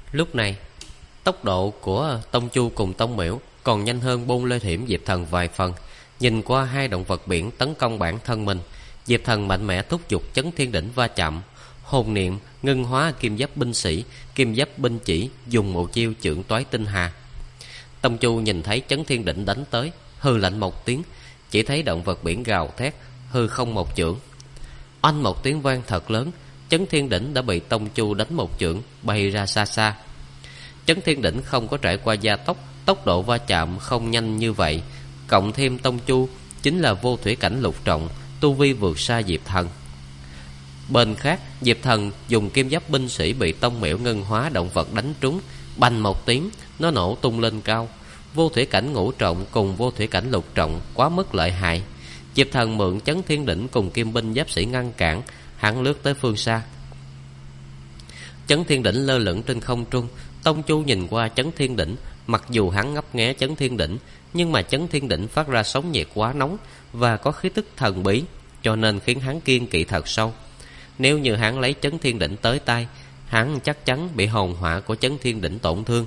Lúc này tốc độ của Tông Chu cùng Tông Miễu còn nhanh hơn Bôn Lê Thiểm Diệp Thần vài phần. Nhìn qua hai động vật biển tấn công bản thân mình, Diệp Thần mạnh mẽ thúc giục chấn thiên đỉnh va chạm, hồn niệm ngưng hóa kim giáp binh sĩ, kim giáp binh chỉ, dùng một chiêu chưởng toái tinh hà. Tông Chu nhìn thấy chấn thiên đỉnh đánh tới, hừ lạnh một tiếng, chỉ thấy động vật biển gào thét, hư không một chưởng. Oanh một tiếng vang thật lớn, chấn thiên đỉnh đã bị Tông Chu đánh một chưởng bay ra xa xa. Chấn thiên đỉnh không có trải qua gia tốc, tốc độ va chạm không nhanh như vậy, cộng thêm Tông Chu chính là vô thủy cảnh lục trọng, tu vi vượt xa Diệp Thần. Bên khác, Diệp Thần dùng kim giáp binh sĩ bị Tông Miễu ngân hóa động vật đánh trúng, bành một tiếng, nó nổ tung lên cao. Vô thủy cảnh ngũ trọng cùng vô thủy cảnh lục trọng quá mức lợi hại. Diệp Thần mượn chấn thiên đỉnh cùng kim binh giáp sĩ ngăn cản, hắn lướt tới phương xa. Chấn thiên đỉnh lơ lửng trên không trung. Tông Chu nhìn qua chấn thiên đỉnh, mặc dù hắn ngấp nghé chấn thiên đỉnh, nhưng mà chấn thiên đỉnh phát ra sóng nhiệt quá nóng và có khí tức thần bí, cho nên khiến hắn kiêng kỵ thật sâu. Nếu như hắn lấy chấn thiên đỉnh tới tay, hắn chắc chắn bị hồn hỏa của chấn thiên đỉnh tổn thương.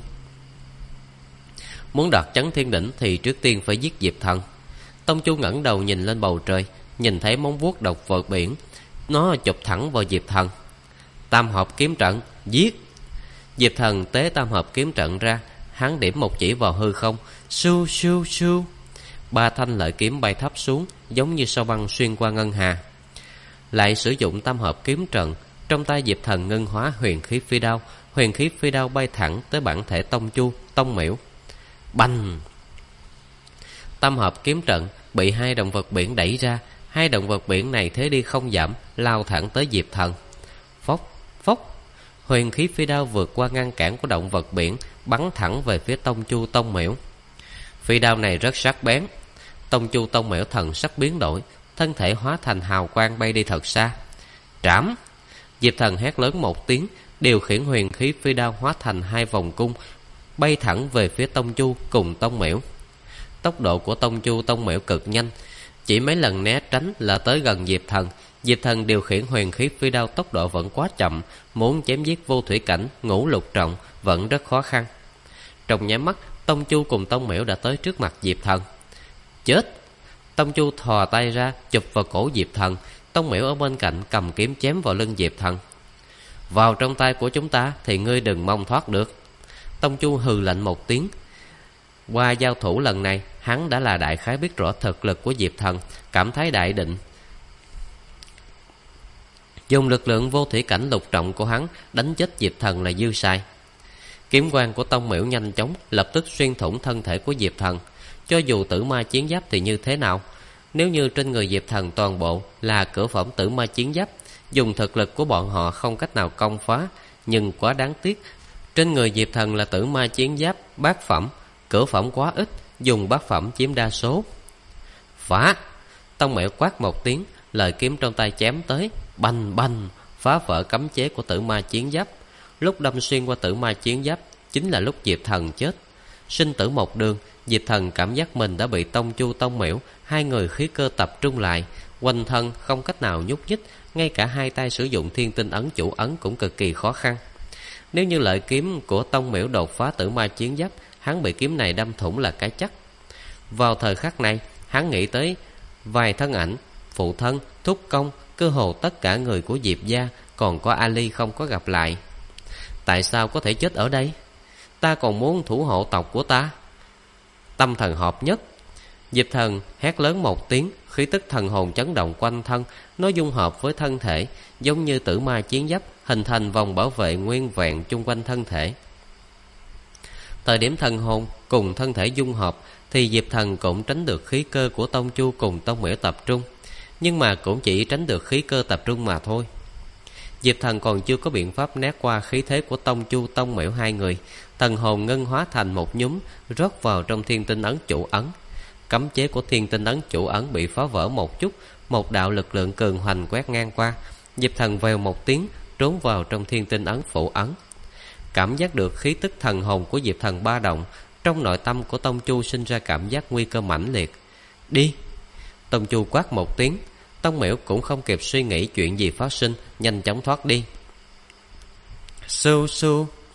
Muốn đoạt chấn thiên đỉnh thì trước tiên phải giết Diệp Thần. Tông Chu ngẩng đầu nhìn lên bầu trời, nhìn thấy móng vuốt độc vật biển, nó chụp thẳng vào Diệp Thần. Tam hợp kiếm trận, giết! Diệp Thần tế tam hợp kiếm trận ra, hắn điểm một chỉ vào hư không, su su su. Ba thanh lợi kiếm bay thấp xuống, giống như sao băng xuyên qua ngân hà. Lại sử dụng tam hợp kiếm trận, trong tay Diệp Thần ngân hóa huyền khí phi đao, huyền khí phi đao bay thẳng tới bản thể Tông Chu, Tông Miễu. Bành! Tam hợp kiếm trận bị hai động vật biển đẩy ra, hai động vật biển này thế đi không giảm, lao thẳng tới Diệp Thần. Phốc phốc, huyền khí phi đao vượt qua ngăn cản của động vật biển, bắn thẳng về phía Tông Chu, Tông Miễu. Phi đao này rất sắc bén. Tông Chu, Tông Miễu thần sắc biến đổi, thân thể hóa thành hào quang bay đi thật xa. Trảm! Diệp Thần hét lớn một tiếng, điều khiển huyền khí phi đao hóa thành hai vòng cung, bay thẳng về phía Tông Chu cùng Tông Miễu. Tốc độ của Tông Chu, Tông Miễu cực nhanh, chỉ mấy lần né tránh là tới gần Diệp Thần. Diệp Thần điều khiển huyền khí phi đao tốc độ vẫn quá chậm, muốn chém giết vô thủy cảnh ngũ lục trọng vẫn rất khó khăn. Trong nháy mắt, Tông Chu cùng Tông Miễu đã tới trước mặt Diệp Thần. Chết! Tông Chu thò tay ra chụp vào cổ Diệp Thần, Tông Miễu ở bên cạnh cầm kiếm chém vào lưng Diệp Thần. Vào trong tay của chúng ta thì ngươi đừng mong thoát được. Tông Chu hừ lạnh một tiếng. Qua giao thủ lần này, hắn đã là đại khái biết rõ thực lực của Diệp Thần, cảm thấy đại định. Dùng lực lượng vô thủy cảnh lục trọng của hắn đánh chết Diệp Thần là dư sai. Kiếm quang của Tông Miễu nhanh chóng lập tức xuyên thủng thân thể của Diệp Thần. Cho dù tử ma chiến giáp thì như thế nào? Nếu như trên người Diệp Thần toàn bộ là cửu phẩm tử ma chiến giáp, dùng thực lực của bọn họ không cách nào công phá. Nhưng quá đáng tiếc, trên người Diệp Thần là tử ma chiến giáp bát phẩm, cửu phẩm quá ít, dùng bát phẩm chiếm đa số. Phá! Tông Miễu quát một tiếng, lợi kiếm trong tay chém tới, bành bành, phá vỡ cấm chế của tử ma chiến giáp. Lúc đâm xuyên qua tử ma chiến giáp chính là lúc Diệp Thần chết. Sinh tử một đường, Diệp Thần cảm giác mình đã bị Tông Chu, Tông Miễu hai người khí cơ tập trung lại, quanh thân không cách nào nhúc nhích, ngay cả hai tay sử dụng thiên tinh ấn chủ ấn cũng cực kỳ khó khăn. Nếu như lợi kiếm của Tông Miễu đột phá tử ma chiến giáp, hắn bị kiếm này đâm thủng là cái chắc. Vào thời khắc này, hắn nghĩ tới vài thân ảnh, phụ thân, thúc công, cơ hồ tất cả người của Diệp gia, còn có Ali không có gặp lại. Tại sao có thể chết ở đây? Ta còn muốn thủ hộ tộc của ta. Tâm thần hợp nhất, Diệp Thần hét lớn một tiếng, khí tức thần hồn chấn động quanh thân, nó dung hợp với thân thể, giống như tử ma chiến giáp, hình thành vòng bảo vệ nguyên vẹn chung quanh thân thể. Thời điểm thần hồn cùng thân thể dung hợp thì Diệp Thần cũng tránh được khí cơ của Tông Chu cùng Tông Miễu tập trung, nhưng mà cũng chỉ tránh được khí cơ tập trung mà thôi. Diệp Thần còn chưa có biện pháp né qua khí thế của Tông Chu, Tông Miễu hai người. Thần hồn ngân hóa thành một nhúm, rót vào trong thiên tinh ấn chủ ấn. Cấm chế của thiên tinh ấn chủ ấn bị phá vỡ một chút, một đạo lực lượng cường hoành quét ngang qua. Diệp Thần vèo một tiếng trốn vào trong thiên tinh ấn phụ ấn. Cảm giác được khí tức thần hồn của Diệp Thần ba động, trong nội tâm của Tông Chu sinh ra cảm giác nguy cơ mãnh liệt. Đi! Tông Chu quát một tiếng. Tông Miễu cũng không kịp suy nghĩ chuyện gì phát sinh, nhanh chóng thoát đi. Su su!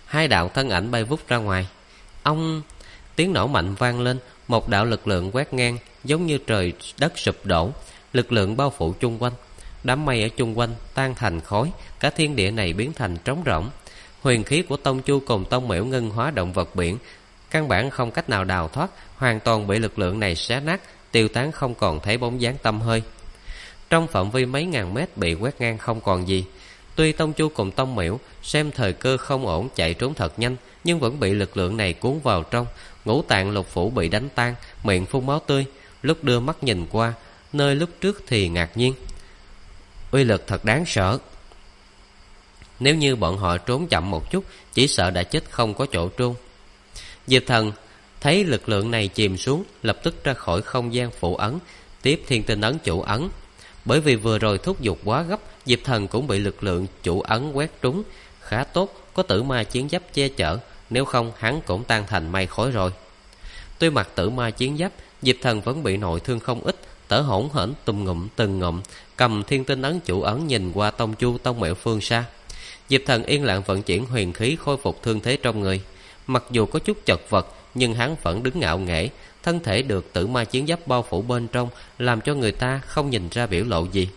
Hai đạo thân ảnh bay vút ra ngoài. Ông! Tiếng nổ mạnh vang lên, một đạo lực lượng quét ngang, giống như trời đất sụp đổ. Lực lượng bao phủ chung quanh, đám mây ở chung quanh tan thành khói, cả thiên địa này biến thành trống rỗng. Huyền khí của Tông Chu cùng Tông Miễu ngân hóa động vật biển, căn bản không cách nào đào thoát, hoàn toàn bị lực lượng này xé nát, tiêu tán không còn thấy bóng dáng tăm hơi. Trong phạm vi mấy ngàn mét bị quét ngang không còn gì. Tuy Tông Chu cùng Tông Miễu xem thời cơ không ổn chạy trốn thật nhanh, nhưng vẫn bị lực lượng này cuốn vào trong. Ngũ tạng lục phủ bị đánh tan, miệng phun máu tươi. Lúc đưa mắt nhìn qua nơi lúc trước thì ngạc nhiên. Uy lực thật đáng sợ. Nếu như bọn họ trốn chậm một chút, chỉ sợ đã chết không có chỗ trôn. Diệp Thần thấy lực lượng này chìm xuống, lập tức ra khỏi không gian phụ ấn, tiếp thiên tinh ấn chủ ấn. Bởi vì vừa rồi thúc giục quá gấp, Diệp Thần cũng bị lực lượng chủ ấn quét trúng. Khá tốt, có tử ma chiến giáp che chở, nếu không hắn cũng tan thành mây khói rồi. Tuy mặc tử ma chiến giáp, Diệp Thần vẫn bị nội thương không ít, thở hổn hển từng ngụm, cầm thiên tinh ấn chủ ấn nhìn qua Tông Chu Tông Miễu phương xa. Diệp Thần yên lặng vận chuyển huyền khí khôi phục thương thế trong người. Mặc dù có chút chật vật, nhưng hắn vẫn đứng ngạo nghễ, thân thể được tử ma chiến giáp bao phủ bên trong, làm cho người ta không nhìn ra biểu lộ gì.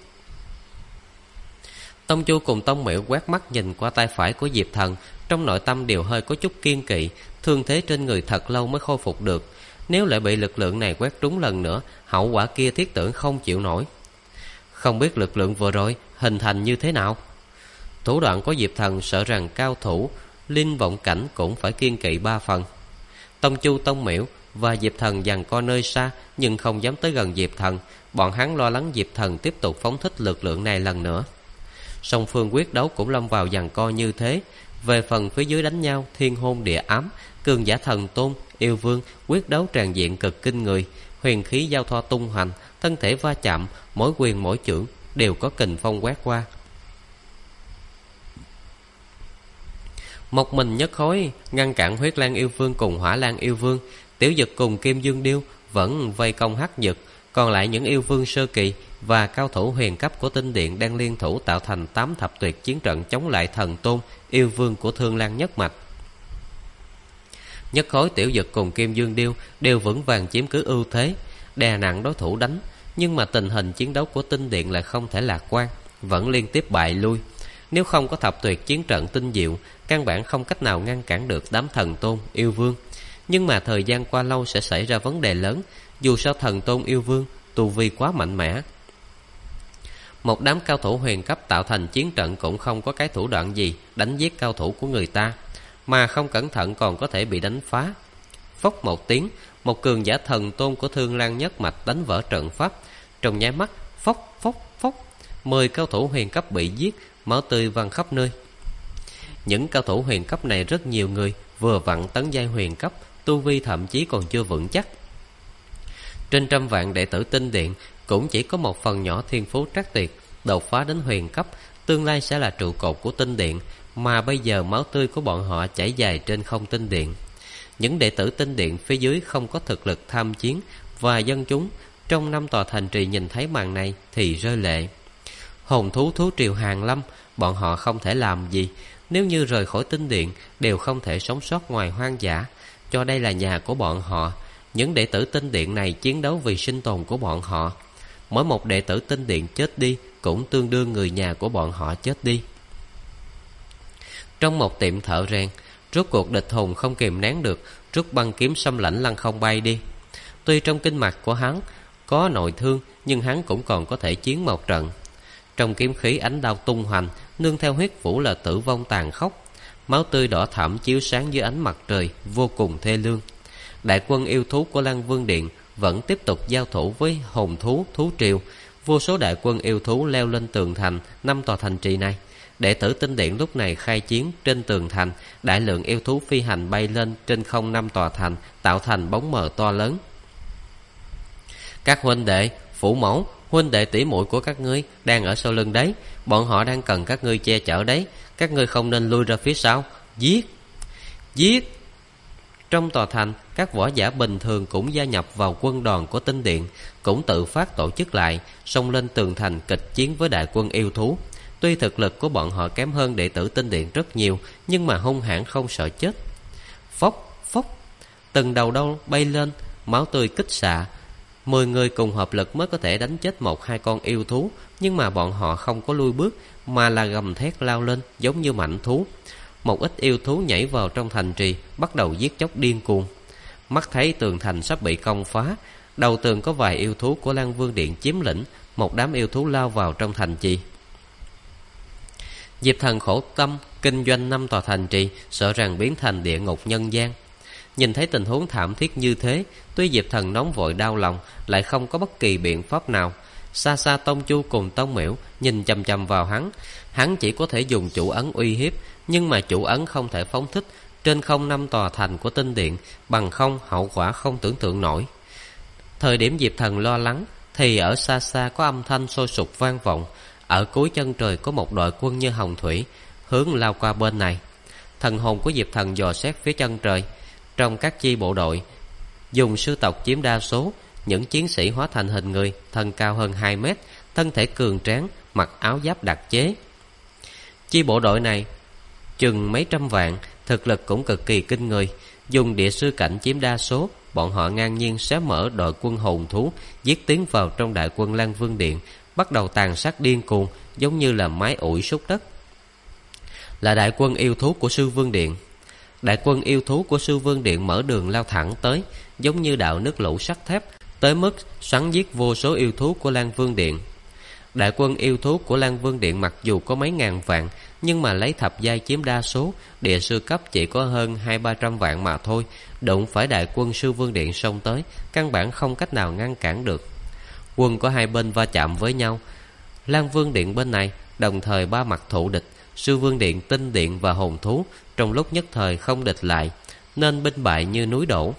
Tông Chu cùng Tông Miễu quét mắt nhìn qua tay phải của Diệp Thần, trong nội tâm đều hơi có chút kiên kỵ, thương thế trên người thật lâu mới khôi phục được. Nếu lại bị lực lượng này quét trúng lần nữa, hậu quả kia thiết tưởng không chịu nổi. Không biết lực lượng vừa rồi hình thành như thế nào. Thủ đoạn của Diệp Thần sợ rằng cao thủ linh vọng cảnh cũng phải kiên kỵ 3 phần. Tông Chu Tông Miễu và Diệp Thần giằng co nơi xa, nhưng không dám tới gần Diệp Thần. Bọn hắn lo lắng Diệp Thần tiếp tục phóng thích lực lượng này lần nữa. Song phương quyết đấu cũng lâm vào giằng co như thế. Về phần phía dưới đánh nhau thiên hôn địa ám, cường giả thần tôn, yêu vương, quyết đấu tràn diện cực kinh người. Huyền khí giao thoa tung hoành, thân thể va chạm, mỗi quyền mỗi chưởng đều có kình phong quét qua. Một mình nhất khối ngăn cản Huyết Lang yêu vương cùng Hỏa Lang yêu vương. Tiểu Dực cùng Kim Dương Điêu vẫn vây công Hắc Dực. Còn lại những yêu vương sơ kỳ và cao thủ huyền cấp của tinh điện đang liên thủ tạo thành 8 thập tuyệt chiến trận chống lại thần tôn, yêu vương của Thương Lan nhất mạch. Nhất khối Tiểu Dực cùng Kim Dương Điêu đều vững vàng chiếm cứ ưu thế, đè nặng đối thủ đánh. Nhưng mà tình hình chiến đấu của tinh điện lại không thể lạc quan, vẫn liên tiếp bại lui. Nếu không có thập tuyệt chiến trận tinh diệu, căn bản không cách nào ngăn cản được đám thần tôn, yêu vương. Nhưng mà thời gian qua lâu sẽ xảy ra vấn đề lớn. Dù sao thần tôn yêu vương tu vi quá mạnh mẽ, một đám cao thủ huyền cấp tạo thành chiến trận cũng không có cái thủ đoạn gì đánh giết cao thủ của người ta, mà không cẩn thận còn có thể bị đánh phá. Phốc một tiếng, một cường giả thần tôn của Thương Lan nhất mạch đánh vỡ trận pháp. Trong nháy mắt, phốc phốc phốc, 10 cao thủ huyền cấp bị giết, máu tươi văng khắp nơi. Những cao thủ huyền cấp này rất nhiều người vừa vặn tấn giai huyền cấp, tu vi thậm chí còn chưa vững chắc. Trên trăm vạn đệ tử tinh điện cũng chỉ có một phần nhỏ thiên phú trắc tuyệt đột phá đến huyền cấp, tương lai sẽ là trụ cột của tinh điện, mà bây giờ máu tươi của bọn họ chảy dài trên không tinh điện. Những đệ tử tinh điện phía dưới không có thực lực tham chiến, và dân chúng trong 5 tòa thành trì nhìn thấy màn này thì rơi lệ. Hồn thú thú triều hàng lâm, bọn họ không thể làm gì. Nếu như rời khỏi tinh điện đều không thể sống sót ngoài hoang dã, cho đây là nhà của bọn họ. Những đệ tử tinh điện này chiến đấu vì sinh tồn của bọn họ. Mỗi một đệ tử tinh điện chết đi cũng tương đương người nhà của bọn họ chết đi. Trong một tiệm thợ rèn, rốt cuộc địch hùng không kìm nén được, rút băng kiếm xâm lãnh lăng không bay đi. Tuy trong kinh mạch của hắn có nội thương, nhưng hắn cũng còn có thể chiến một trận. Trong kiếm khí ánh đao tung hoành, nương theo huyết vũ là tử vong tàn khốc. Máu tươi đỏ thẫm chiếu sáng dưới ánh mặt trời, vô cùng thê lương. Đại quân yêu thú của Lăng Vương Điện vẫn tiếp tục giao thủ với hồn thú thú triều. Vô số đại quân yêu thú leo lên tường thành 5 tòa thành trì này. Đệ tử tinh điện lúc này khai chiến trên tường thành. Đại lượng yêu thú phi hành bay lên trên không 5 tòa thành, tạo thành bóng mờ to lớn. Các huynh đệ, phụ mẫu, huynh đệ tỷ muội của các ngươi đang ở sau lưng đấy. Bọn họ đang cần các ngươi che chở đấy. Các ngươi không nên lui ra phía sau. Giết! Giết! Trong tòa thành, các võ giả bình thường cũng gia nhập vào quân đoàn của tinh điện, cũng tự phát tổ chức lại, xông lên tường thành kịch chiến với đại quân yêu thú. Tuy thực lực của bọn họ kém hơn đệ tử tinh điện rất nhiều, nhưng mà hung hãn không sợ chết. Phốc phốc, từng đầu đau bay lên, máu tươi kích xạ. 10 người cùng hợp lực mới có thể đánh chết 1-2 con yêu thú, nhưng mà bọn họ không có lui bước, mà là gầm thét lao lên giống như mãnh thú. Một ít yêu thú nhảy vào trong thành trì, bắt đầu giết chóc điên cuồng. Mắt thấy tường thành sắp bị công phá, đầu tường có vài yêu thú của Lan Vương Điện chiếm lĩnh, một đám yêu thú lao vào trong thành trì. Diệp Thần khổ tâm kinh doanh 5 tòa thành trì, sợ rằng biến thành địa ngục nhân gian. Nhìn thấy tình huống thảm thiết như thế, tuy Diệp Thần nóng vội đau lòng, lại không có bất kỳ biện pháp nào. Xa xa Tông Chu cùng Tông Miễu nhìn chằm chằm vào hắn chỉ có thể dùng chủ ấn uy hiếp, nhưng mà chủ ấn không thể phóng thích trên không 5 tòa thành của tinh điện, bằng không hậu quả không tưởng tượng nổi. Thời điểm Diệp Thần lo lắng, thì ở xa xa có âm thanh sôi sục vang vọng. Ở cuối chân trời có một đội quân như hồng thủy hướng lao qua bên này. Thần hồn của Diệp Thần dò xét phía chân trời. Trong các chi bộ đội, dùng sư tộc chiếm đa số. Những chiến sĩ hóa thành hình người, thân cao hơn 2 mét, thân thể cường tráng, mặc áo giáp đặc chế. Chi bộ đội này chừng mấy trăm vạn, thực lực cũng cực kỳ kinh người. Dùng địa sư cảnh chiếm đa số, bọn họ ngang nhiên xé mở đội quân hồn thú, giết tiến vào trong đại quân Lan Vương Điện, bắt đầu tàn sát điên cuồng, giống như là mái ủi súc đất. Là đại quân yêu thú của Sư Vương Điện. Đại quân yêu thú của Sư Vương Điện mở đường lao thẳng tới, giống như đạo nước lũ sắt thép, tới mức xoắn giết vô số yêu thú của Lan Vương Điện. Đại quân yêu thú của Lan Vương Điện mặc dù có mấy ngàn vạn, nhưng mà lấy thập giai chiếm đa số, địa sư cấp chỉ có hơn 200-300 vạn mà thôi. Đụng phải đại quân Sư Vương Điện xông tới, căn bản không cách nào ngăn cản được. Quân có hai bên va chạm với nhau. Lan Vương Điện bên này đồng thời ba mặt thụ địch, Sư Vương Điện, Tinh Điện và hồn thú trong lúc nhất thời không địch lại, nên binh bại như núi đổ.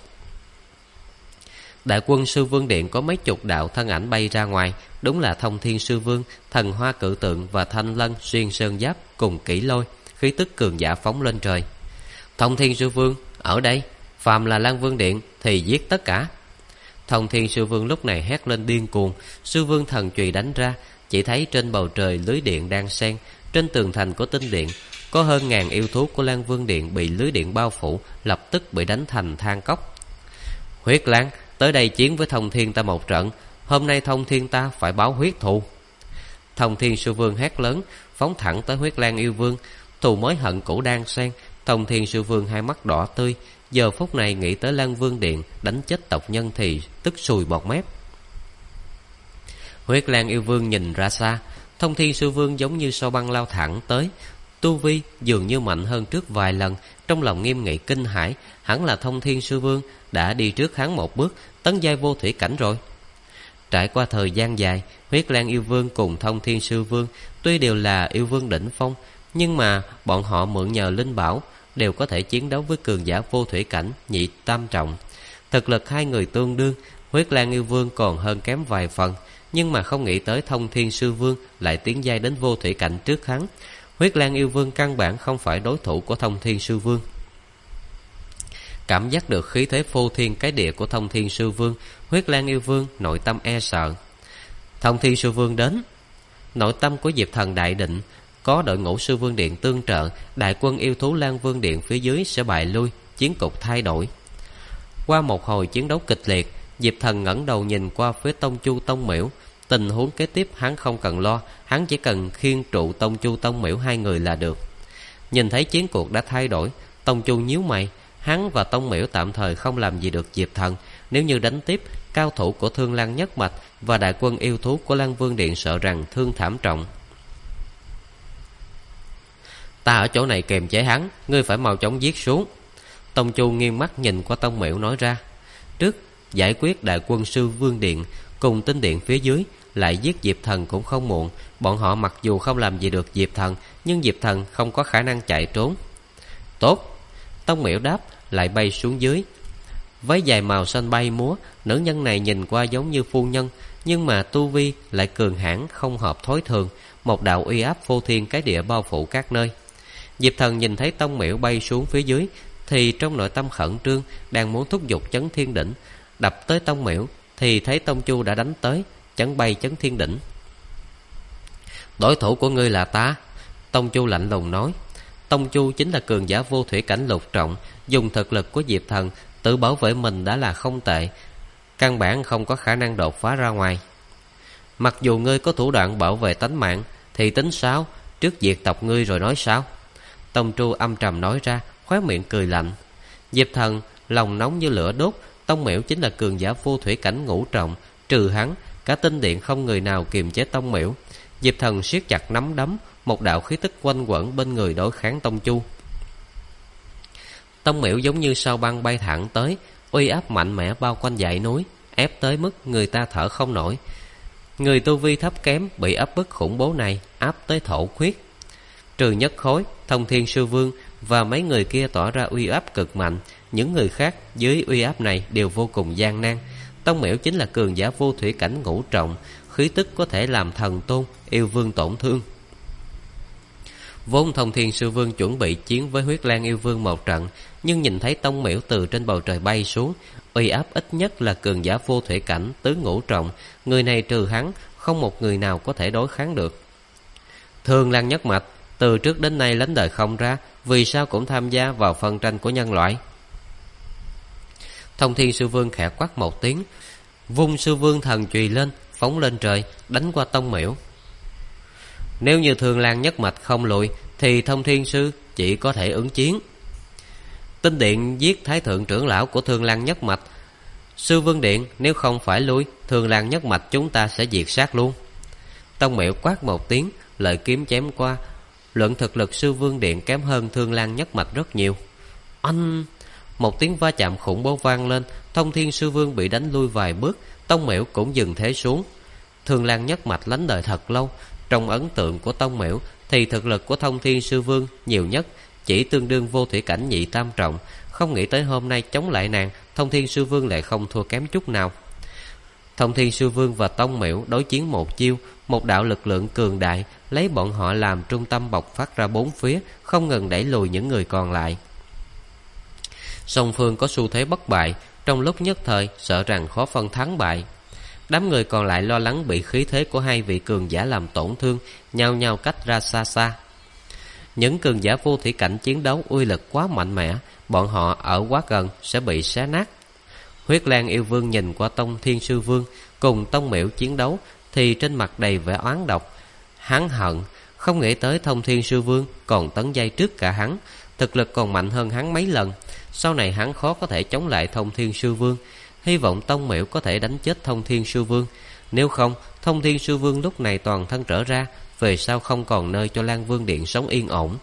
Đại quân Sư Vương Điện có mấy chục đạo thân ảnh bay ra ngoài, đúng là Thông Thiên Sư Vương, Thần Hoa Cự Tượng và Thanh Lân Xuyên Sơn Giáp cùng Kỷ Lôi, khí tức cường giả phóng lên trời. Thông Thiên Sư Vương ở đây, phàm là Lan Vương Điện thì giết tất cả. Thông Thiên Sư Vương lúc này hét lên điên cuồng, Sư Vương thần chùy đánh ra, chỉ thấy trên bầu trời lưới điện đang xen, trên tường thành của Tinh Điện có hơn ngàn yêu thú của Lan Vương Điện bị lưới điện bao phủ, lập tức bị đánh thành than cốc. Huyết Lan, tới đây chiến với Thông Thiên ta một trận, hôm nay Thông Thiên ta phải báo huyết thù. Thông Thiên Sư Vương hét lớn, phóng thẳng tới Huyết Lan yêu vương. Thù mối hận cũ đang xen, Thông Thiên Sư Vương hai mắt đỏ tươi, giờ phút này nghĩ tới Lan Vương Điện đánh chết tộc nhân thì tức sùi bọt mép. Huyết Lan yêu vương nhìn ra xa, Thông Thiên Sư Vương giống như sao băng lao thẳng tới, tu vi dường như mạnh hơn trước vài lần. Trong lòng nghiêm nghị kinh hãi, hẳn là Thông Thiên Sư Vương đã đi trước hắn một bước, tấn giai vô thủy cảnh rồi. Trải qua thời gian dài, Huyết Lan yêu vương cùng Thông Thiên Sư Vương tuy đều là yêu vương đỉnh phong, nhưng mà bọn họ mượn nhờ linh bảo đều có thể chiến đấu với cường giả vô thủy cảnh nhị tam trọng. Thực lực hai người tương đương, Huyết Lan yêu vương còn hơn kém vài phần, nhưng mà không nghĩ tới Thông Thiên Sư Vương lại tiến giai đến vô thủy cảnh trước hắn. Huyết Lan yêu vương căn bản không phải đối thủ của Thông Thiên Sư Vương. Cảm giác được khí thế phô thiên cái địa của Thông Thiên Sư Vương, Huyết Lan yêu vương nội tâm e sợ. Thông Thiên Sư Vương đến. Nội tâm của Diệp Thần đại định, có đội ngũ Sư Vương Điện tương trợ, đại quân yêu thú Lan Vương Điện phía dưới sẽ bại lui, chiến cục thay đổi. Qua một hồi chiến đấu kịch liệt, Diệp Thần ngẩng đầu nhìn qua phía Tông Chu Tông Miễu. Tình huống kế tiếp hắn không cần lo, hắn chỉ cần khiêng trụ Tông Chu Tông Miễu hai người là được. Nhìn thấy chiến cuộc đã thay đổi, Tông Chu nhíu mày. Hắn và Tông Miễu tạm thời không làm gì được Diệp Thần, nếu như đánh tiếp, cao thủ của Thương Lan Nhất Mạch và đại quân yêu thú của Lan Vương Điện sợ rằng thương thảm trọng. Ta ở chỗ này kềm chế hắn, ngươi phải mau chóng giết xuống. Tông Chu nghiêng mắt nhìn qua Tông Miễu nói ra. Trước giải quyết đại quân Sư Vương Điện cùng Tinh Điện phía dưới, lại giết Diệp Thần cũng không muộn. Bọn họ mặc dù không làm gì được Diệp Thần, nhưng Diệp Thần không có khả năng chạy trốn. Tốt. Tông Miễu đáp, lại bay xuống dưới. Váy dài màu xanh bay múa, nữ nhân này nhìn qua giống như phu nhân, nhưng mà tu vi lại cường hãn không hợp thói thường, một đạo uy áp phô thiên cái địa bao phủ các nơi. Diệp Thần nhìn thấy Tông Miễu bay xuống phía dưới thì trong nội tâm khẩn trương, đang muốn thúc giục Chấn Thiên Đỉnh đập tới Tông Miễu, thì thấy Tông Chu đã đánh tới, chấn bay Chấn Thiên Đỉnh. Đối thủ của ngươi là ta, Tông Chu lạnh lùng nói. Tông Chu chính là cường giả vô thủy cảnh lục trọng, dùng thực lực của Diệp Thần tự bảo vệ mình đã là không tệ, căn bản không có khả năng đột phá ra ngoài. Mặc dù ngươi có thủ đoạn bảo vệ tánh mạng thì tính sao, trước diệt tộc ngươi rồi nói sao? Tông Chu âm trầm nói ra, khóe miệng cười lạnh. Diệp Thần lòng nóng như lửa đốt. Tông Miểu chính là cường giả vô thủy cảnh ngũ trọng, trừ hắn, cả tinh điện không người nào kiềm chế Tông Miểu. Diệp Thần siết chặt nắm đấm, một đạo khí tức quanh quẩn bên người đối kháng Tông Chu. Tông Miểu giống như sao băng bay thẳng tới, uy áp mạnh mẽ bao quanh dãy núi, ép tới mức người ta thở không nổi. Người tu vi thấp kém bị áp bức khủng bố này áp tới thổ huyết. Trừ Nhất Khối, Thông Thiên Sư Vương và mấy người kia tỏ ra uy áp cực mạnh, những người khác dưới uy áp này đều vô cùng gian nan. Tông Miểu chính là cường giả vô thủy cảnh ngũ trọng, khí tức có thể làm thần tôn yêu vương tổn thương. Vốn Thông Thiên Sư Vương chuẩn bị chiến với Huyết Lang yêu vương một trận, nhưng nhìn thấy Tông Miểu từ trên bầu trời bay xuống, uy áp ít nhất là cường giả vô thủy cảnh tứ ngũ trọng, người này trừ hắn không một người nào có thể đối kháng được. Thương Lang Nhất Mạch từ trước đến nay lánh đời không ra, vì sao cũng tham gia vào phân tranh của nhân loại? Thông Thiên Sư Vương khẽ quát một tiếng, vung Sư Vương thần chùy lên, phóng lên trời, đánh qua Tông Miểu. Nếu như Thương Lang Nhất Mạch không lùi thì Thông Thiên Sư chỉ có thể ứng chiến. Tinh điện giết Thái Thượng trưởng lão của Thương Lang Nhất Mạch, Sư Vương Điện nếu không phải lui, Thương Lang Nhất Mạch chúng ta sẽ diệt sát luôn. Tông Miểu quát một tiếng, lợi kiếm chém qua. Luận thực lực Sư Vương Điện kém hơn Thương Lang Nhất Mạch rất nhiều. Anh! Một tiếng va chạm khủng bố vang lên, Thông Thiên Sư Vương bị đánh lui vài bước, Tông Miểu cũng dừng thế xuống. Thương Lang Nhất Mạch lánh đời thật lâu, trong ấn tượng của Tông Miểu thì thực lực của Thông Thiên Sư Vương nhiều nhất chỉ tương đương vô thủy cảnh nhị tam trọng, không nghĩ tới hôm nay chống lại nàng, Thông Thiên Sư Vương lại không thua kém chút nào. Thông Thiên Sư Vương và Tông Miểu đối chiến một chiêu, một đạo lực lượng cường đại lấy bọn họ làm trung tâm bộc phát ra bốn phía, không ngừng đẩy lùi những người còn lại. Song phương có xu thế bất bại, trong lúc nhất thời sợ rằng khó phân thắng bại. Đám người còn lại lo lắng bị khí thế của hai vị cường giả làm tổn thương, nhao nhao cách ra xa xa. Những cường giả vô thủy cảnh chiến đấu uy lực quá mạnh mẽ, bọn họ ở quá gần sẽ bị xé nát. Huyết Lang yêu vương nhìn qua Thông Thiên Sư Vương cùng Tông Miểu chiến đấu thì trên mặt đầy vẻ oán độc. Hắn hận, không nghĩ tới Thông Thiên Sư Vương còn tấn giai trước cả hắn, thực lực còn mạnh hơn hắn mấy lần. Sau này hắn khó có thể chống lại Thông Thiên Sư Vương. Hy vọng Tông Miểu có thể đánh chết Thông Thiên Sư Vương. Nếu không, Thông Thiên Sư Vương lúc này toàn thân trở ra, về sau không còn nơi cho Lan Vương Điện sống yên ổn.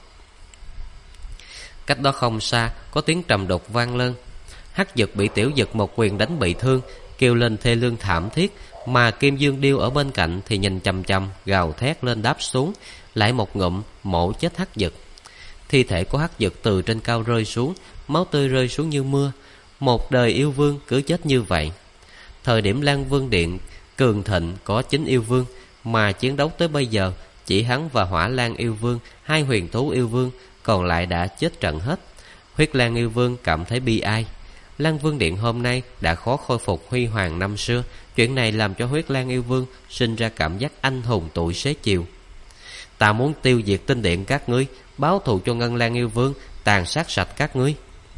Cách đó không xa có tiếng trầm đục vang lên. Hắc Dực bị Tiểu Dực một quyền đánh bị thương, kêu lên thê lương thảm thiết, mà Kim Dương Điêu ở bên cạnh thì nhìn chằm chằm, gào thét lên đáp xuống, lại một ngụm mổ chết Hắc Dực. Thi thể của Hắc Dực từ trên cao rơi xuống, máu tươi rơi xuống như mưa. Một đời yêu vương cứ chết như vậy. Thời điểm Lan Vương Điện cường thịnh có 9 yêu vương, mà chiến đấu tới bây giờ chỉ hắn và Hỏa Lan yêu vương, hai huyền thú yêu vương còn lại đã chết trận hết. Huyết Lang yêu vương cảm thấy bi ai. Lan Vương Điện hôm nay đã khó khôi phục huy hoàng năm xưa. Chuyện này làm cho Huyết Lang yêu vương sinh ra cảm giác anh hùng tuổi xế chiều. Ta muốn tiêu diệt tinh điện các ngươi, báo thù cho Ngân Lang yêu vương, tàn sát sạch các ngươi.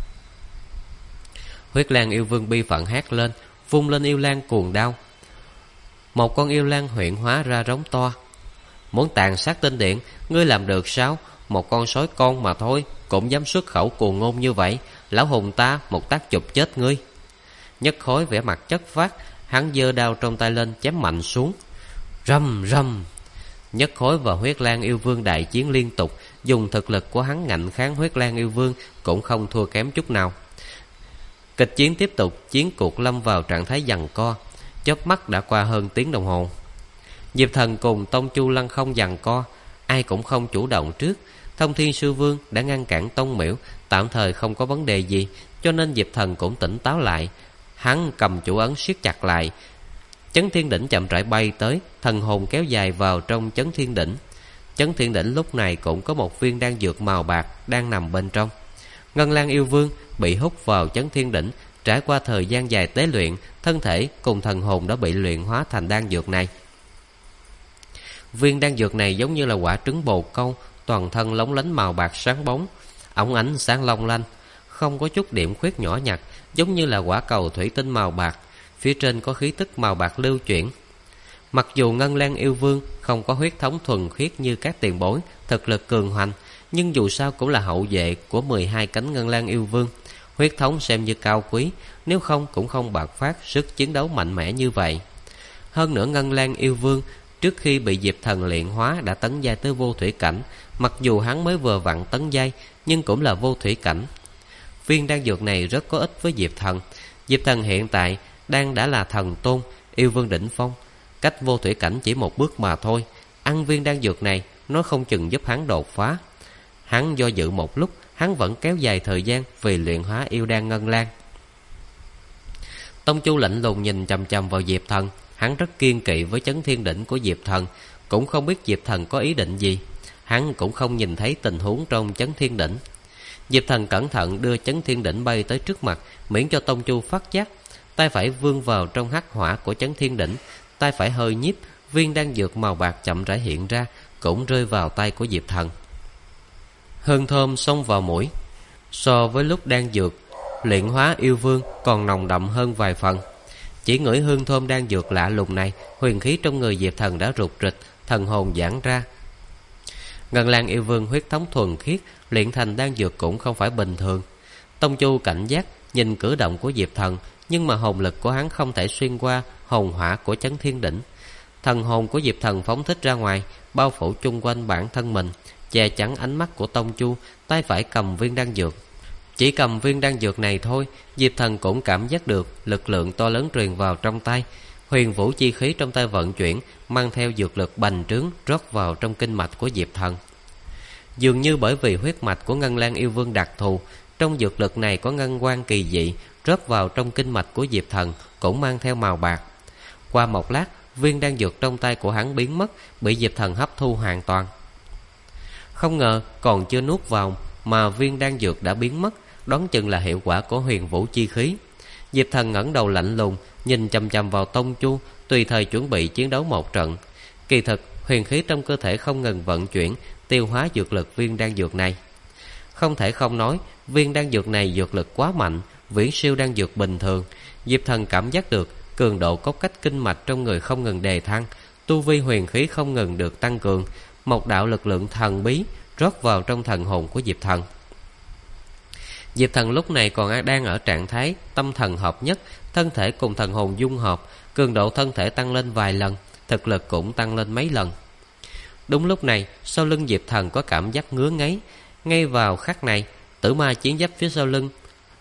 Huyết Lang yêu vương bi phận hét lên, vung lên yêu lang cuồng đao. Một con yêu lang huyện hóa ra rống to. Muốn tàn sát tinh điện, ngươi làm được sao? Một con sói con mà thôi, cũng dám xuất khẩu cuồng ngôn như vậy. Lão hùng ta một tác chụp chết ngươi. Nhất Khối vẻ mặt chất phát, hắn giơ đao trong tay lên chém mạnh xuống. Rầm rầm. Nhất Khối và Huyết Lang yêu vương đại chiến liên tục, dùng thực lực của hắn ngạnh kháng Huyết Lang yêu vương cũng không thua kém chút nào. Kịch chiến tiếp tục, chiến cuộc lâm vào trạng thái giằng co, chớp mắt đã qua hơn tiếng đồng hồ. Diệp Thần cùng Tông Chu lăng không giằng co, ai cũng không chủ động trước. Thông Thiên Sư Vương đã ngăn cản Tông Miểu, tạm thời không có vấn đề gì, cho nên Diệp Thần cũng tỉnh táo lại. Hắn cầm chủ ấn siết chặt lại. Chấn Thiên Đỉnh chậm rãi bay tới, thần hồn kéo dài vào trong Chấn Thiên Đỉnh. Chấn Thiên Đỉnh lúc này cũng có một viên đan dược màu bạc đang nằm bên trong. Ngân Lang yêu vương bị hút vào Chấn Thiên Đỉnh, trải qua thời gian dài tế luyện, thân thể cùng thần hồn đã bị luyện hóa thành đan dược này. Viên đan dược này giống như là quả trứng bồ câu, toàn thân lóng lánh màu bạc sáng bóng, óng ánh sáng long lanh, không có chút điểm khuyết nhỏ nhặt, giống như là quả cầu thủy tinh màu bạc, phía trên có khí tức màu bạc lưu chuyển. Mặc dù Ngân Lang yêu vương không có huyết thống thuần khiết như các tiền bối, thực lực cường hoành, nhưng dù sao cũng là hậu vệ của 12 cánh Ngân Lang yêu vương, huyết thống xem như cao quý, nếu không cũng không bộc phát sức chiến đấu mạnh mẽ như vậy. Hơn nữa Ngân Lang yêu vương trước khi bị Diệp Thần luyện hóa đã tấn giai tới vô thủy cảnh, mặc dù hắn mới vừa vặn tấn giai nhưng cũng là vô thủy cảnh. Viên đan dược này rất có ích với Diệp Thần. Diệp Thần hiện tại đã là thần tôn, yêu vương đỉnh phong, cách vô thủy cảnh chỉ một bước mà thôi. Ăn viên đan dược này nó không chừng giúp hắn đột phá. Hắn do dự một lúc, hắn vẫn kéo dài thời gian vì luyện hóa yêu đan Ngân Lang. Tông Chu lạnh lùng nhìn chằm chằm vào Diệp Thần. Hắn rất kiên kỵ với chấn thiên đỉnh của Diệp Thần, cũng không biết Diệp Thần có ý định gì. Hắn cũng không nhìn thấy tình huống trong chấn thiên đỉnh. Diệp Thần cẩn thận đưa chấn thiên đỉnh bay tới trước mặt, miễn cho Tông Chu phát giác. Tay phải vươn vào trong hắc hỏa của chấn thiên đỉnh, tay phải hơi nhíp, viên đan dược màu bạc chậm rãi hiện ra, cũng rơi vào tay của Diệp Thần. Hương thơm xông vào mũi, so với lúc đan dược luyện hóa yêu vương còn nồng đậm hơn vài phần. Chỉ ngửi hương thơm đan dược lạ lùng này, huyền khí trong người Diệp Thần đã rụt rịch, thần hồn giãn ra. Ngân Lang yêu vương huyết thống thuần khiết, luyện thành đan dược cũng không phải bình thường. Tông Chu cảnh giác nhìn cử động của Diệp Thần, nhưng mà hồn lực của hắn không thể xuyên qua hồn hỏa của chấn thiên đỉnh. Thần hồn của Diệp Thần phóng thích ra ngoài, bao phủ chung quanh bản thân mình, che chắn ánh mắt của Tông Chu. Tay phải cầm viên đan dược. Chỉ cầm viên đan dược này thôi, Diệp Thần cũng cảm giác được lực lượng to lớn truyền vào trong tay. Huyền vũ chi khí trong tay vận chuyển, mang theo dược lực bành trướng rót vào trong kinh mạch của Diệp Thần. Dường như bởi vì huyết mạch của Ngân Lang yêu vương đặc thù, trong dược lực này có ngân quang kỳ dị, rót vào trong kinh mạch của Diệp Thần cũng mang theo màu bạc. Qua một lát, viên đan dược trong tay của hắn biến mất, bị Diệp Thần hấp thu hoàn toàn. Không ngờ còn chưa nuốt vào mà viên đan dược đã biến mất, đoán chừng là hiệu quả của huyền vũ chi khí. Diệp Thần ngẩng đầu lạnh lùng, nhìn chằm chằm vào Tông Chu, tùy thời chuẩn bị chiến đấu một trận. Kỳ thực, huyền khí trong cơ thể không ngừng vận chuyển, tiêu hóa dược lực viên đan dược này. Không thể không nói, viên đan dược này dược lực quá mạnh, viễn siêu đan dược bình thường. Diệp Thần cảm giác được cường độ cốt cách kinh mạch trong người không ngừng đề thăng, tu vi huyền khí không ngừng được tăng cường. Một đạo lực lượng thần bí rót vào trong thần hồn của Diệp Thần. Diệp Thần lúc này còn đang ở trạng thái tâm thần hợp nhất, thân thể cùng thần hồn dung hợp, cường độ thân thể tăng lên vài lần, thực lực cũng tăng lên mấy lần. Đúng lúc này, sau lưng Diệp Thần có cảm giác ngứa ngáy. Ngay vào khắc này, tử ma chiến giáp phía sau lưng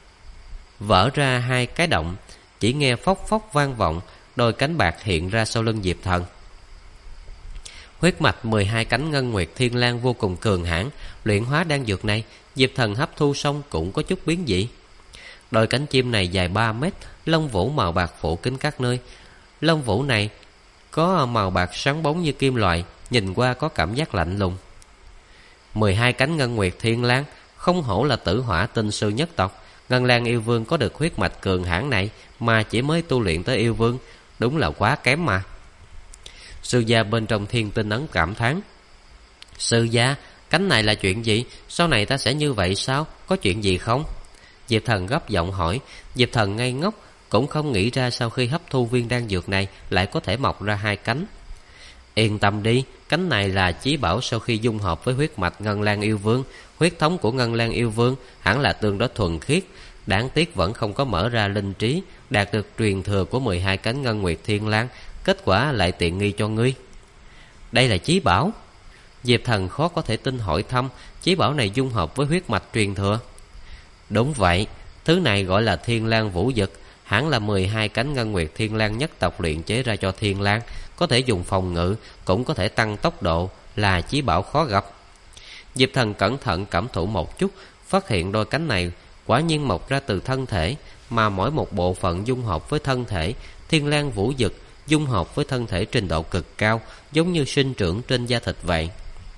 vỡ ra hai cái động, chỉ nghe phốc phốc vang vọng, đôi cánh bạc hiện ra sau lưng Diệp Thần. Huyết mạch 12 cánh Ngân Nguyệt Thiên Lang vô cùng cường hãn, luyện hóa đan dược này, Diệp Thần hấp thu xong cũng có chút biến dị. Đôi cánh chim này dài 3 mét, lông vũ màu bạc phủ kín các nơi. Lông vũ này có màu bạc sáng bóng như kim loại, nhìn qua có cảm giác lạnh lùng. 12 cánh Ngân Nguyệt Thiên Lang, không hổ là tử hỏa tinh sư nhất tộc. Ngân Lang yêu vương có được huyết mạch cường hãn này mà chỉ mới tu luyện tới yêu vương, đúng là quá kém mà. Sư gia bên trong Thiên Tinh Ấn cảm thán: sư gia, cánh này là chuyện gì? Sau này ta sẽ như vậy sao? Có chuyện gì không? Diệp Thần gấp giọng hỏi. Diệp Thần ngây ngốc, cũng không nghĩ ra sau khi hấp thu viên đan dược này lại có thể mọc ra hai cánh. Yên tâm đi, cánh này là chí bảo sau khi dung hợp với huyết mạch Ngân Lang yêu vương. Huyết thống của Ngân Lang yêu vương hẳn là tương đối thuần khiết, đáng tiếc vẫn không có mở ra linh trí, đạt được truyền thừa của 12 cánh Ngân Nguyệt Thiên Lang, kết quả lại tiện nghi cho ngươi. Đây là chí bảo? Diệp Thần khó có thể tin hỏi thăm, chí bảo này dung hợp với huyết mạch truyền thừa? Đúng vậy, thứ này gọi là Thiên Lang Vũ Dực, hẳn là 12 cánh Ngân Nguyệt Thiên Lang nhất tộc luyện chế ra cho Thiên Lang, có thể dùng phòng ngự, cũng có thể tăng tốc độ, là chí bảo khó gặp. Diệp Thần cẩn thận cảm thụ một chút, phát hiện đôi cánh này quả nhiên mọc ra từ thân thể, mà mỗi một bộ phận dung hợp với thân thể. Thiên Lang Vũ Dực dung hợp với thân thể trình độ cực cao, giống như sinh trưởng trên da thịt vậy.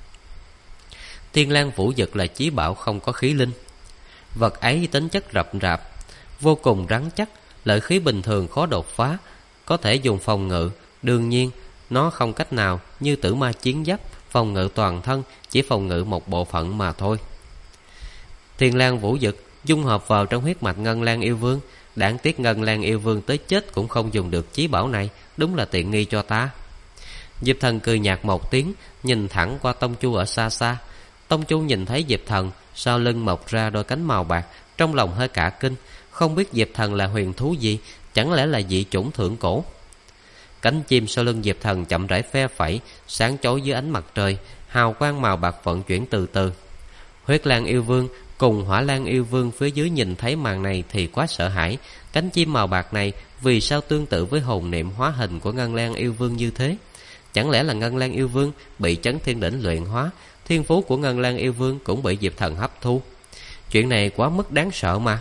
Thiên Lang Vũ Dực là chí bảo không có khí linh. Vật ấy tính chất rậm rạp, vô cùng rắn chắc, lợi khí bình thường khó đột phá, có thể dùng phòng ngự. Đương nhiên, Nó không cách nào như tử ma chiến giáp phòng ngự toàn thân, chỉ phòng ngự một bộ phận mà thôi. Thiên Lang Vũ Dực dung hợp vào trong huyết mạch Ngân Lang Yêu Vương. Đáng tiếc Ngân Lang Yêu Vương tới chết cũng không dùng được chí bảo này, đúng là tiện nghi cho ta. Diệp Thần cười nhạt một tiếng, nhìn thẳng qua Tông Chu ở xa xa. Tông Chu nhìn thấy Diệp Thần, sau lưng mọc ra đôi cánh màu bạc, trong lòng hơi cả kinh, không biết Diệp Thần là huyền thú gì, chẳng lẽ là dị chủng thượng cổ. Cánh chim sau lưng Diệp Thần chậm rãi phe phẩy, sáng chói dưới ánh mặt trời, hào quang màu bạc vận chuyển từ từ. Huyết Lang Yêu Vương cùng Hỏa Lang Yêu Vương phía dưới nhìn thấy màn này thì quá sợ hãi. Cánh chim màu bạc này vì sao tương tự với hồn niệm hóa hình của Ngân Lang Yêu Vương như thế? Chẳng lẽ là Ngân Lang Yêu Vương bị Chấn Thiên Đỉnh luyện hóa, thiên phú của Ngân Lang Yêu Vương cũng bị Diệp Thần hấp thu? Chuyện này quá mức đáng sợ mà.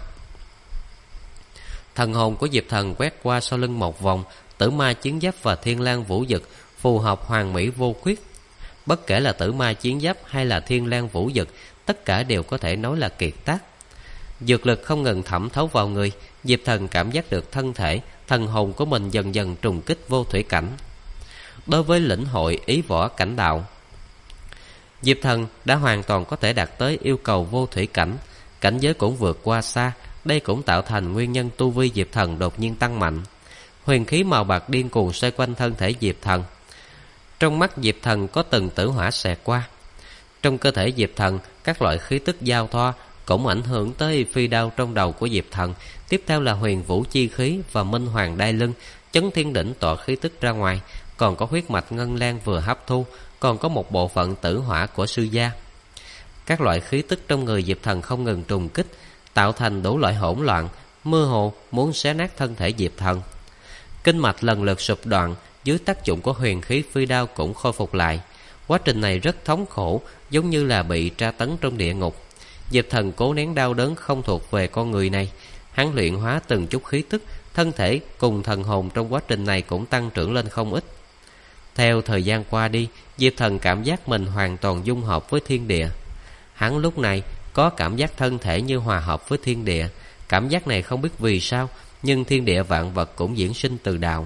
Thần hồn của Diệp Thần quét qua sau lưng một vòng, Tử Ma Chiến Giáp và Thiên Lang Vũ Dực phù hợp hoàn mỹ vô khuyết. Bất kể là Tử Ma Chiến Giáp hay là Thiên Lang Vũ Dực, tất cả đều có thể nói là kiệt tác. Dược lực không ngừng thẩm thấu vào người, Diệp Thần cảm giác được thân thể, thần hồn của mình dần dần trùng kích vô thủy cảnh. Đối với lĩnh hội ý võ cảnh đạo, Diệp Thần đã hoàn toàn có thể đạt tới yêu cầu vô thủy cảnh, cảnh giới cũng vượt qua xa. Đây cũng tạo thành nguyên nhân tu vi Diệp Thần đột nhiên tăng mạnh. Huyền khí màu bạc điên cuồng xoay quanh thân thể Diệp Thần. Trong mắt Diệp Thần có từng tử hỏa xẹt qua. Trong cơ thể Diệp Thần, các loại khí tức giao thoa cũng ảnh hưởng tới phi đao trong đầu của Diệp Thần. Tiếp theo là huyền vũ chi khí và minh hoàng đai lưng. Chấn Thiên Đỉnh tỏa khí tức ra ngoài. Còn có huyết mạch Ngân Lang vừa hấp thu, còn có một bộ phận tử hỏa của sư gia. Các loại khí tức trong người Diệp Thần không ngừng trùng kích, tạo thành đủ loại hỗn loạn, mơ hồ muốn xé nát thân thể Diệp Thần. Kinh mạch lần lượt sụp đoạn, dưới tác dụng của huyền khí phi đao cũng khôi phục lại. Quá trình này rất thống khổ, giống như là bị tra tấn trong địa ngục. Diệp Thần cố nén đau đớn không thuộc về con người này. Hắn luyện hóa từng chút khí tức, thân thể cùng thần hồn trong quá trình này cũng tăng trưởng lên không ít. Theo thời gian qua đi, Diệp Thần cảm giác mình hoàn toàn dung hợp với thiên địa. Hắn lúc này có cảm giác thân thể như hòa hợp với thiên địa. Cảm giác này không biết vì sao, nhưng thiên địa vạn vật cũng diễn sinh từ đạo.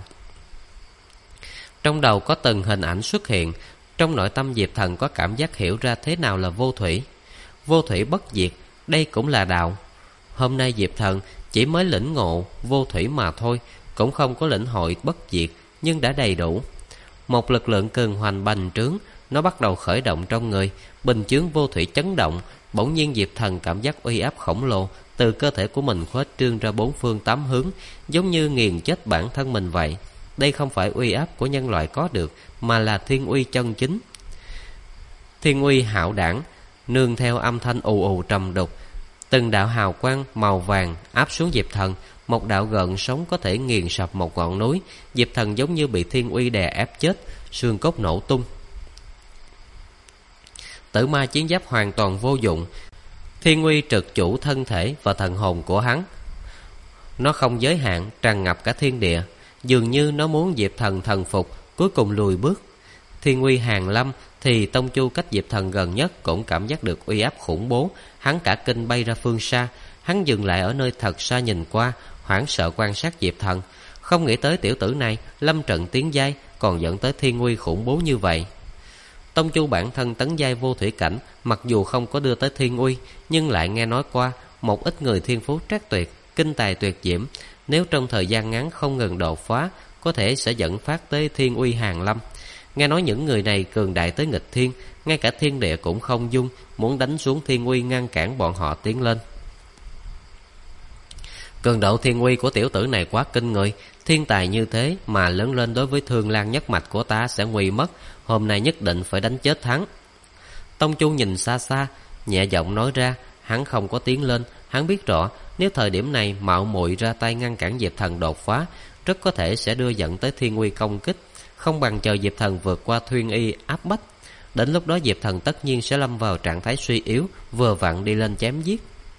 Trong đầu có từng hình ảnh xuất hiện. Trong nội tâm Diệp Thần có cảm giác hiểu ra thế nào là vô thủy. Vô thủy bất diệt, đây cũng là đạo. Hôm nay Diệp Thần chỉ mới lĩnh ngộ vô thủy mà thôi, cũng không có lĩnh hội bất diệt, nhưng đã đầy đủ. Một lực lượng cường hoành bành trướng, nó bắt đầu khởi động trong người. Bình chướng vô thủy chấn động, bỗng nhiên Diệp Thần cảm giác uy áp khổng lồ từ cơ thể của mình khuếch trương ra bốn phương tám hướng, giống như nghiền chết bản thân mình vậy. Đây không phải uy áp của nhân loại có được, mà là thiên uy chân chính. Thiên uy hạo đảng, nương theo âm thanh ù ù trầm đục. Từng đạo hào quang màu vàng áp xuống Diệp Thần. Một đạo gợn sóng có thể nghiền sập một ngọn núi. Diệp Thần giống như bị thiên uy đè ép chết, xương cốt nổ tung. Tử Ma Chiến Giáp hoàn toàn vô dụng. Thiên uy trực chủ thân thể và thần hồn của hắn. Nó không giới hạn, tràn ngập cả thiên địa. Dường như nó muốn Diệp Thần thần phục, cuối cùng lùi bước. Thiên uy hàn lâm thì Tông Chu cách Diệp Thần gần nhất cũng cảm giác được uy áp khủng bố. Hắn cả kinh bay ra phương xa. Hắn dừng lại ở nơi thật xa nhìn qua, hoảng sợ quan sát Diệp Thần. Không nghĩ tới tiểu tử này lâm trận tiến giai, còn dẫn tới thiên uy khủng bố như vậy. Tông Chu bản thân tấn giai vô thủy cảnh, mặc dù không có đưa tới thiên uy, nhưng lại nghe nói qua một ít người thiên phú trác tuyệt, kinh tài tuyệt diễm, nếu trong thời gian ngắn không ngừng đột phá, có thể sẽ dẫn phát tới thiên uy hàn lâm. Nghe nói những người này cường đại tới nghịch thiên, ngay cả thiên địa cũng không dung, muốn đánh xuống thiên uy ngăn cản bọn họ tiến lên. Cường độ thiên uy của tiểu tử này quá kinh người. Thiên tài như thế mà lớn lên đối với Thương Lan nhất mạch của ta sẽ nguy mất. Hôm nay nhất định phải đánh chết hắn. Tông Chu nhìn xa xa, nhẹ giọng nói ra. Hắn không có tiến lên. Hắn biết rõ nếu thời điểm này mạo muội ra tay ngăn cản Diệp Thần đột phá, rất có thể sẽ đưa dẫn tới thiên uy công kích. Không bằng chờ Diệp Thần vượt qua thiên uy áp bách. Đến lúc đó Diệp Thần tất nhiên sẽ lâm vào trạng thái suy yếu, vừa vặn đi lên chém giết.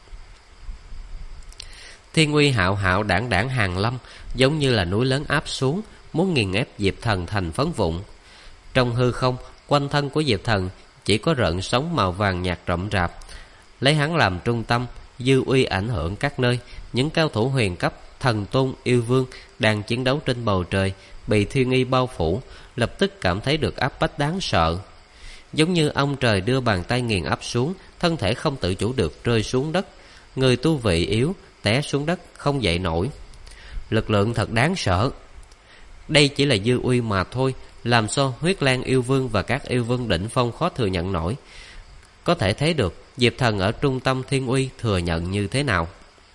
Thiên uy hạo hạo đảng đảng hàng lâm, giống như là núi lớn áp xuống, muốn nghiền ép Diệp Thần thành phấn vụn. Trong hư không, quanh thân của Diệp Thần chỉ có rợn sóng màu vàng nhạt rậm rạp. Lấy hắn làm trung tâm, dư uy ảnh hưởng các nơi. Những cao thủ huyền cấp thần tôn yêu vương đang chiến đấu trên bầu trời, bị thiên uy bao phủ, lập tức cảm thấy được áp bách đáng sợ. Giống như ông trời đưa bàn tay nghiền áp xuống, thân thể không tự chủ được rơi xuống đất. Người tu vị yếu, té xuống đất không dậy nổi. Lực lượng thật đáng sợ. Đây chỉ là dư uy mà thôi, làm sao Huyết Lang yêu vương và các yêu vương đỉnh phong khó thừa nhận nổi. Có thể thấy được Diệp Thần ở trung tâm thiên uy thừa nhận như thế nào.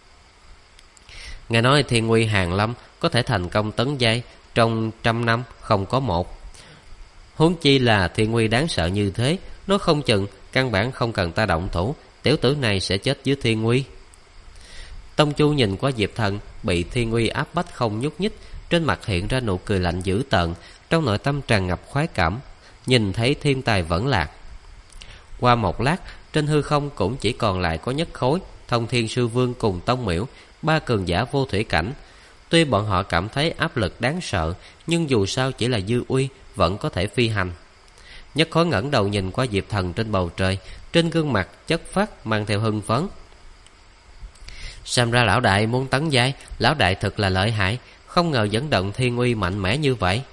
Nghe nói thiên uy hàng lâm có thể thành công tấn giai trong 100 năm không có một. Huống chi là thiên uy đáng sợ như thế, nó không chừng căn bản không cần ta động thủ, tiểu tử này sẽ chết dưới thiên uy. Tông Chu nhìn qua Diệp Thần bị thiên uy áp bách không nhúc nhích, trên mặt hiện ra nụ cười lạnh dữ tợn, trong nội tâm tràn ngập khoái cảm, nhìn thấy thiên tài vẫn lạc. Qua một lát, trên hư không cũng chỉ còn lại có Nhất Khối, Thông Thiên Sư Vương cùng Tông Miểu, ba cường giả vô thủy cảnh. Tuy bọn họ cảm thấy áp lực đáng sợ, nhưng dù sao chỉ là dư uy, vẫn có thể phi hành. Nhất Khối ngẩng đầu nhìn qua Diệp Thần trên bầu trời, trên gương mặt chất phát mang theo hưng phấn. Xem ra lão đại muốn tấn giai, lão đại thật là lợi hại, không ngờ dẫn động thiên uy mạnh mẽ như vậy.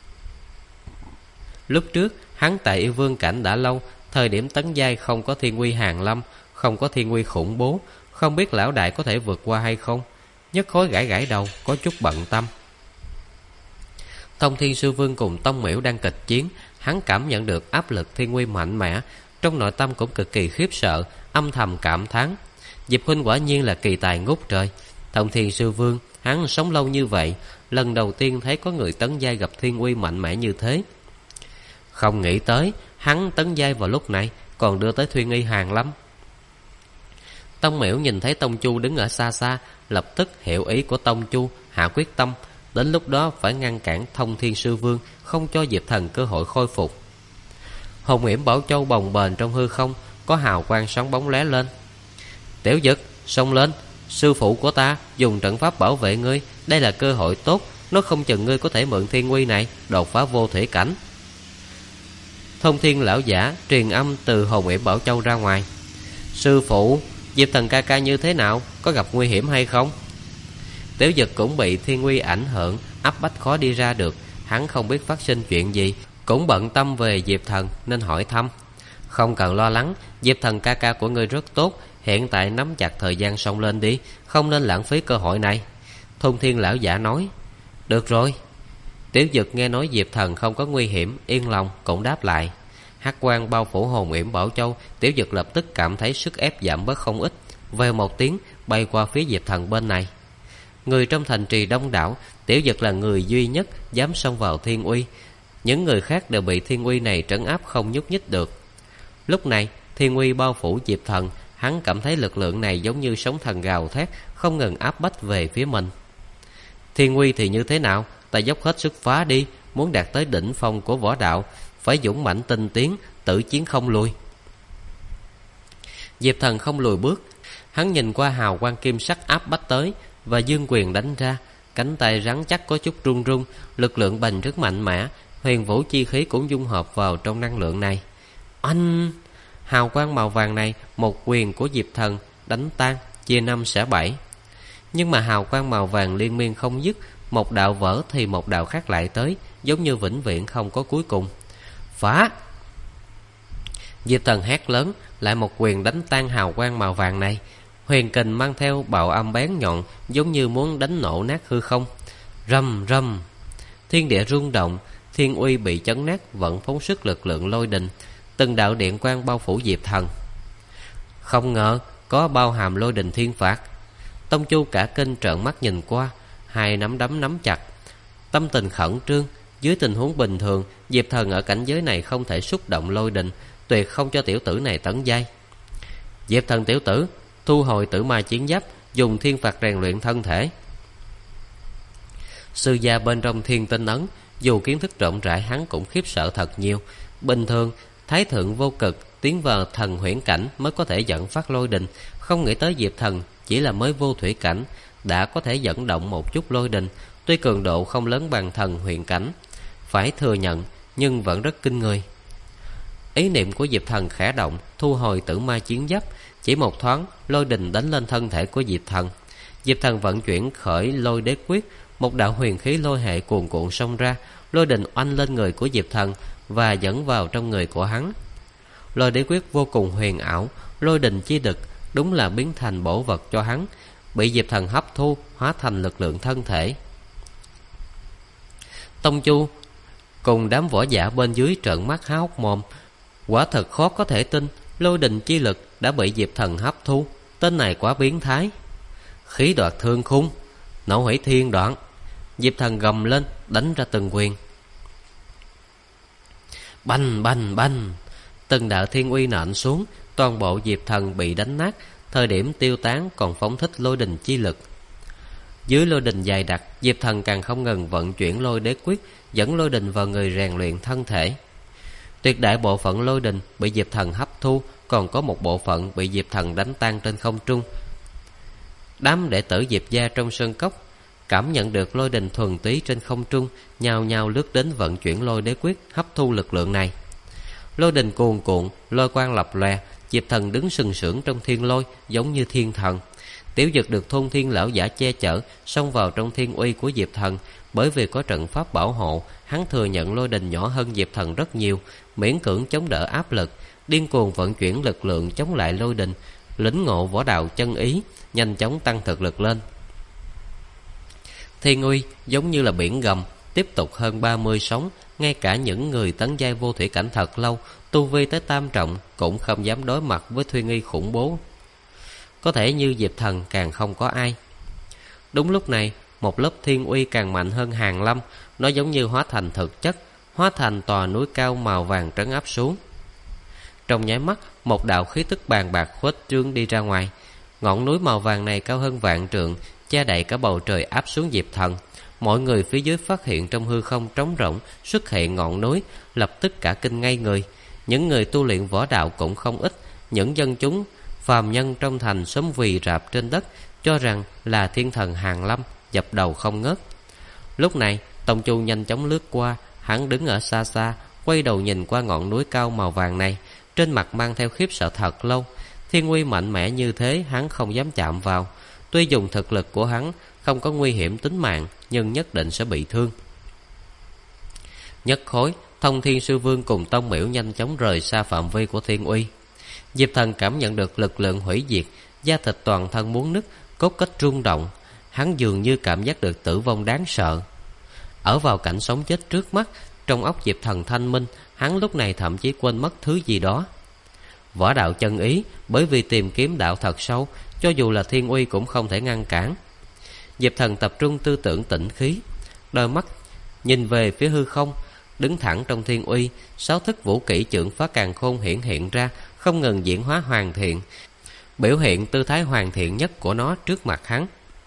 Lúc trước hắn tại yêu vương cảnh đã lâu, thời điểm tấn giai không có thiên uy hàng lâm, không có thiên uy khủng bố, không biết lão đại có thể vượt qua hay không. Nhất Khối gãi gãi đầu, có chút bận tâm. Thông Thiên Sư Vương cùng Tông Miểu đang kịch chiến, hắn cảm nhận được áp lực thiên uy mạnh mẽ, trong nội tâm cũng cực kỳ khiếp sợ, âm thầm cảm thán: Diệp huynh quả nhiên là kỳ tài ngút trời. Thông Thiên Sư Vương, hắn sống lâu như vậy, lần đầu tiên thấy có người tấn giai gặp thiên uy mạnh mẽ như thế. Không nghĩ tới hắn tấn giai vào lúc này còn đưa tới thiên uy hàng lâm. Tông Miểu nhìn thấy Tông Chu đứng ở xa xa, lập tức hiểu ý của Tông Chu, hạ quyết tâm đến lúc đó phải ngăn cản Thông Thiên Sư Vương, không cho Diệp Thần cơ hội khôi phục. Hồng Yểm Bảo Châu bồng bềnh trong hư không, có hào quang sáng bóng lóe lên. Tiểu Dực, xông lên, sư phụ của ta dùng trận pháp bảo vệ ngươi, đây là cơ hội tốt, nó không chừng ngươi có thể mượn thiên uy này đột phá vô thủy cảnh. Thông Thiên lão giả truyền âm từ Hồng Yểm Bảo Châu ra ngoài. Sư phụ, Diệp Thần ca ca như thế nào, có gặp nguy hiểm hay không? Tiểu Dực cũng bị thiên uy ảnh hưởng, áp bách khó đi ra được. Hắn không biết phát sinh chuyện gì, cũng bận tâm về Diệp Thần nên hỏi thăm. Không cần lo lắng, Diệp Thần ca ca của ngươi rất tốt, hiện tại nắm chặt thời gian xông lên đi, không nên lãng phí cơ hội này. Thông Thiên lão giả nói. Được rồi. Tiểu Dực nghe nói Diệp Thần không có nguy hiểm, yên lòng cũng đáp lại. Hắc quang bao phủ Hồn Yểm Bảo Châu, Tiểu Dực lập tức cảm thấy sức ép giảm bớt không ít, vèo một tiếng bay qua phía Diệp Thần bên này. Người trong thành trì đông đảo, Tiểu Dực là người duy nhất dám xông vào thiên uy, những người khác đều bị thiên uy này trấn áp không nhúc nhích được. Lúc này thiên uy bao phủ Diệp Thần, hắn cảm thấy lực lượng này giống như sóng thần gào thét, không ngừng áp bách về phía mình. Thiên uy thì như thế nào, ta dốc hết sức phá đi, muốn đạt tới đỉnh phong của võ đạo, phải dũng mãnh tinh tiến, tử chiến không lùi. Diệp Thần không lùi bước, hắn nhìn qua hào quang kim sắc áp bách tới và dương quyền đánh ra, cánh tay rắn chắc có chút run run, lực lượng bành rất mạnh mẽ, huyền vũ chi khí cũng dung hợp vào trong năng lượng này. Anh! Hào quang màu vàng này một quyền của Diệp Thần đánh tan, chia 5 xẻ 7. Nhưng mà hào quang màu vàng liên miên không dứt, một đạo vỡ thì một đạo khác lại tới, giống như vĩnh viễn không có cuối cùng. Phá! Diệp Thần hét lớn, lại một quyền đánh tan hào quang màu vàng này. Huyền kình mang theo bạo âm bén nhọn, giống như muốn đánh nổ nát hư không. Rầm rầm! Thiên địa rung động, thiên uy bị chấn nát, vẫn phóng xuất lực lượng lôi đình. Từng đạo điện quang bao phủ Diệp Thần. Không ngờ có bao hàm lôi đình thiên phạt. Tông Chu cả kinh trợn mắt nhìn qua, hai nắm đấm nắm chặt, tâm tình khẩn trương. Dưới tình huống bình thường, Diệp Thần ở cảnh giới này không thể xúc động lôi đình, tuyệt không cho tiểu tử này tấn giai. Diệp Thần tiểu tử, thu hồi tử ma chiến giáp, dùng thiên phạt rèn luyện thân thể. Sư gia bên trong thiên tinh ấn, dù kiến thức rộng rãi, hắn cũng khiếp sợ thật nhiều. Bình thường Thái thượng vô cực tiến vào thần huyễn cảnh mới có thể dẫn phát lôi đình, không nghĩ tới Diệp Thần chỉ là mới vô thủy cảnh đã có thể dẫn động một chút lôi đình, tuy cường độ không lớn bằng thần huyễn cảnh, phải thừa nhận, nhưng vẫn rất kinh người. Ý niệm của Diệp Thần khẽ động, thu hồi tử ma chiến giáp, chỉ một thoáng lôi đình đánh lên thân thể của Diệp Thần. Diệp Thần vận chuyển khởi lôi đế quyết, một đạo huyền khí lôi hệ cuồn cuộn xông ra, lôi đình oanh lên người của Diệp Thần và dẫn vào trong người của hắn. Lôi đế quyết vô cùng huyền ảo, lôi đình chi lực đúng là biến thành bổ vật cho hắn, bị Diệp Thần hấp thu hóa thành lực lượng thân thể. Tông Chu cùng đám võ giả bên dưới trợn mắt há hốc mồm, quả thật khó có thể tin lôi đình chi lực đã bị Diệp Thần hấp thu. Tên này quá biến thái. Khí đoạt thương khung, nổ hủy thiên đoạn. Diệp Thần gầm lên, đánh ra từng quyền. Bành bành bành, từng đạo thiên uy nện xuống, toàn bộ Diệp Thần bị đánh nát. Thời điểm tiêu tán còn phóng thích lôi đình chi lực. Dưới lôi đình dày đặc, Diệp Thần càng không ngừng vận chuyển lôi đế quyết, dẫn lôi đình vào người rèn luyện thân thể. Tuyệt đại bộ phận lôi đình bị Diệp Thần hấp thu, còn có một bộ phận bị Diệp Thần đánh tan trên không trung. Đám đệ tử Diệp gia trong sơn cốc cảm nhận được lôi đình thuần túy trên không trung, nhao nhao lướt đến vận chuyển lôi đế quyết, hấp thu lực lượng này. Lôi đình cuồn cuộn, lôi quang lập lòe, Diệp Thần đứng sừng sững trong thiên lôi, giống như thiên thần. Tiểu Dực được Thôn Thiên lão giả che chở, xông vào trong thiên uy của Diệp Thần. Bởi vì có trận pháp bảo hộ, hắn thừa nhận lôi đình nhỏ hơn Diệp Thần rất nhiều, miễn cưỡng chống đỡ áp lực, điên cuồng vận chuyển lực lượng chống lại lôi đình, lĩnh ngộ võ đạo chân ý, nhanh chóng tăng thực lực lên. Thiên uy giống như là biển gầm, tiếp tục hơn 30 sóng, ngay cả những người tấn giai vô thủy cảnh thật lâu, tu vi tới tam trọng cũng không dám đối mặt với thiên uy khủng bố. Có thể như Diệp Thần càng không có ai. Đúng lúc này, một lớp thiên uy càng mạnh hơn hàng lâm, nó giống như hóa thành thực chất, hóa thành tòa núi cao màu vàng trấn áp xuống. Trong nháy mắt, một đạo khí tức bàn bạc khuếch trương đi ra ngoài. Ngọn núi màu vàng này cao hơn vạn trượng, che đậy cả bầu trời áp xuống Diệp Thần. Mọi người phía dưới phát hiện trong hư không trống rỗng xuất hiện ngọn núi, lập tức cả kinh ngay người. Những người tu luyện võ đạo cũng không ít, những dân chúng phàm nhân trong thành sớm quỳ rạp trên đất, cho rằng là thiên thần hàng lâm, dập đầu không ngớt. Lúc này, Tông Chu nhanh chóng lướt qua, hắn đứng ở xa xa, quay đầu nhìn qua ngọn núi cao màu vàng này, trên mặt mang theo khiếp sợ thật lâu. Thiên uy mạnh mẽ như thế, hắn không dám chạm vào. Tuy dùng thực lực của hắn không có nguy hiểm tính mạng, nhưng nhất định sẽ bị thương. Nhất khối, Thông Thiên Sư Vương cùng Tông Miểu nhanh chóng rời xa phạm vi của thiên uy. Diệp Thần cảm nhận được lực lượng hủy diệt, da thịt toàn thân muốn nứt, cốt cách rung động. Hắn dường như cảm giác được tử vong đáng sợ. Ở vào cảnh sống chết trước mắt, trong óc Diệp Thần thanh minh, hắn lúc này thậm chí quên mất thứ gì đó. Võ đạo chân ý, bởi vì tìm kiếm đạo thật sâu, cho dù là thiên uy cũng không thể ngăn cản. Diệp Thần tập trung tư tưởng tĩnh khí, đôi mắt nhìn về phía hư không, đứng thẳng trong thiên uy. 6 thức vũ kỹ chưởng phá càn khôn hiện ra, không ngừng diễn hóa hoàn thiện, biểu hiện tư thái hoàn thiện nhất của nó trước mặt hắn.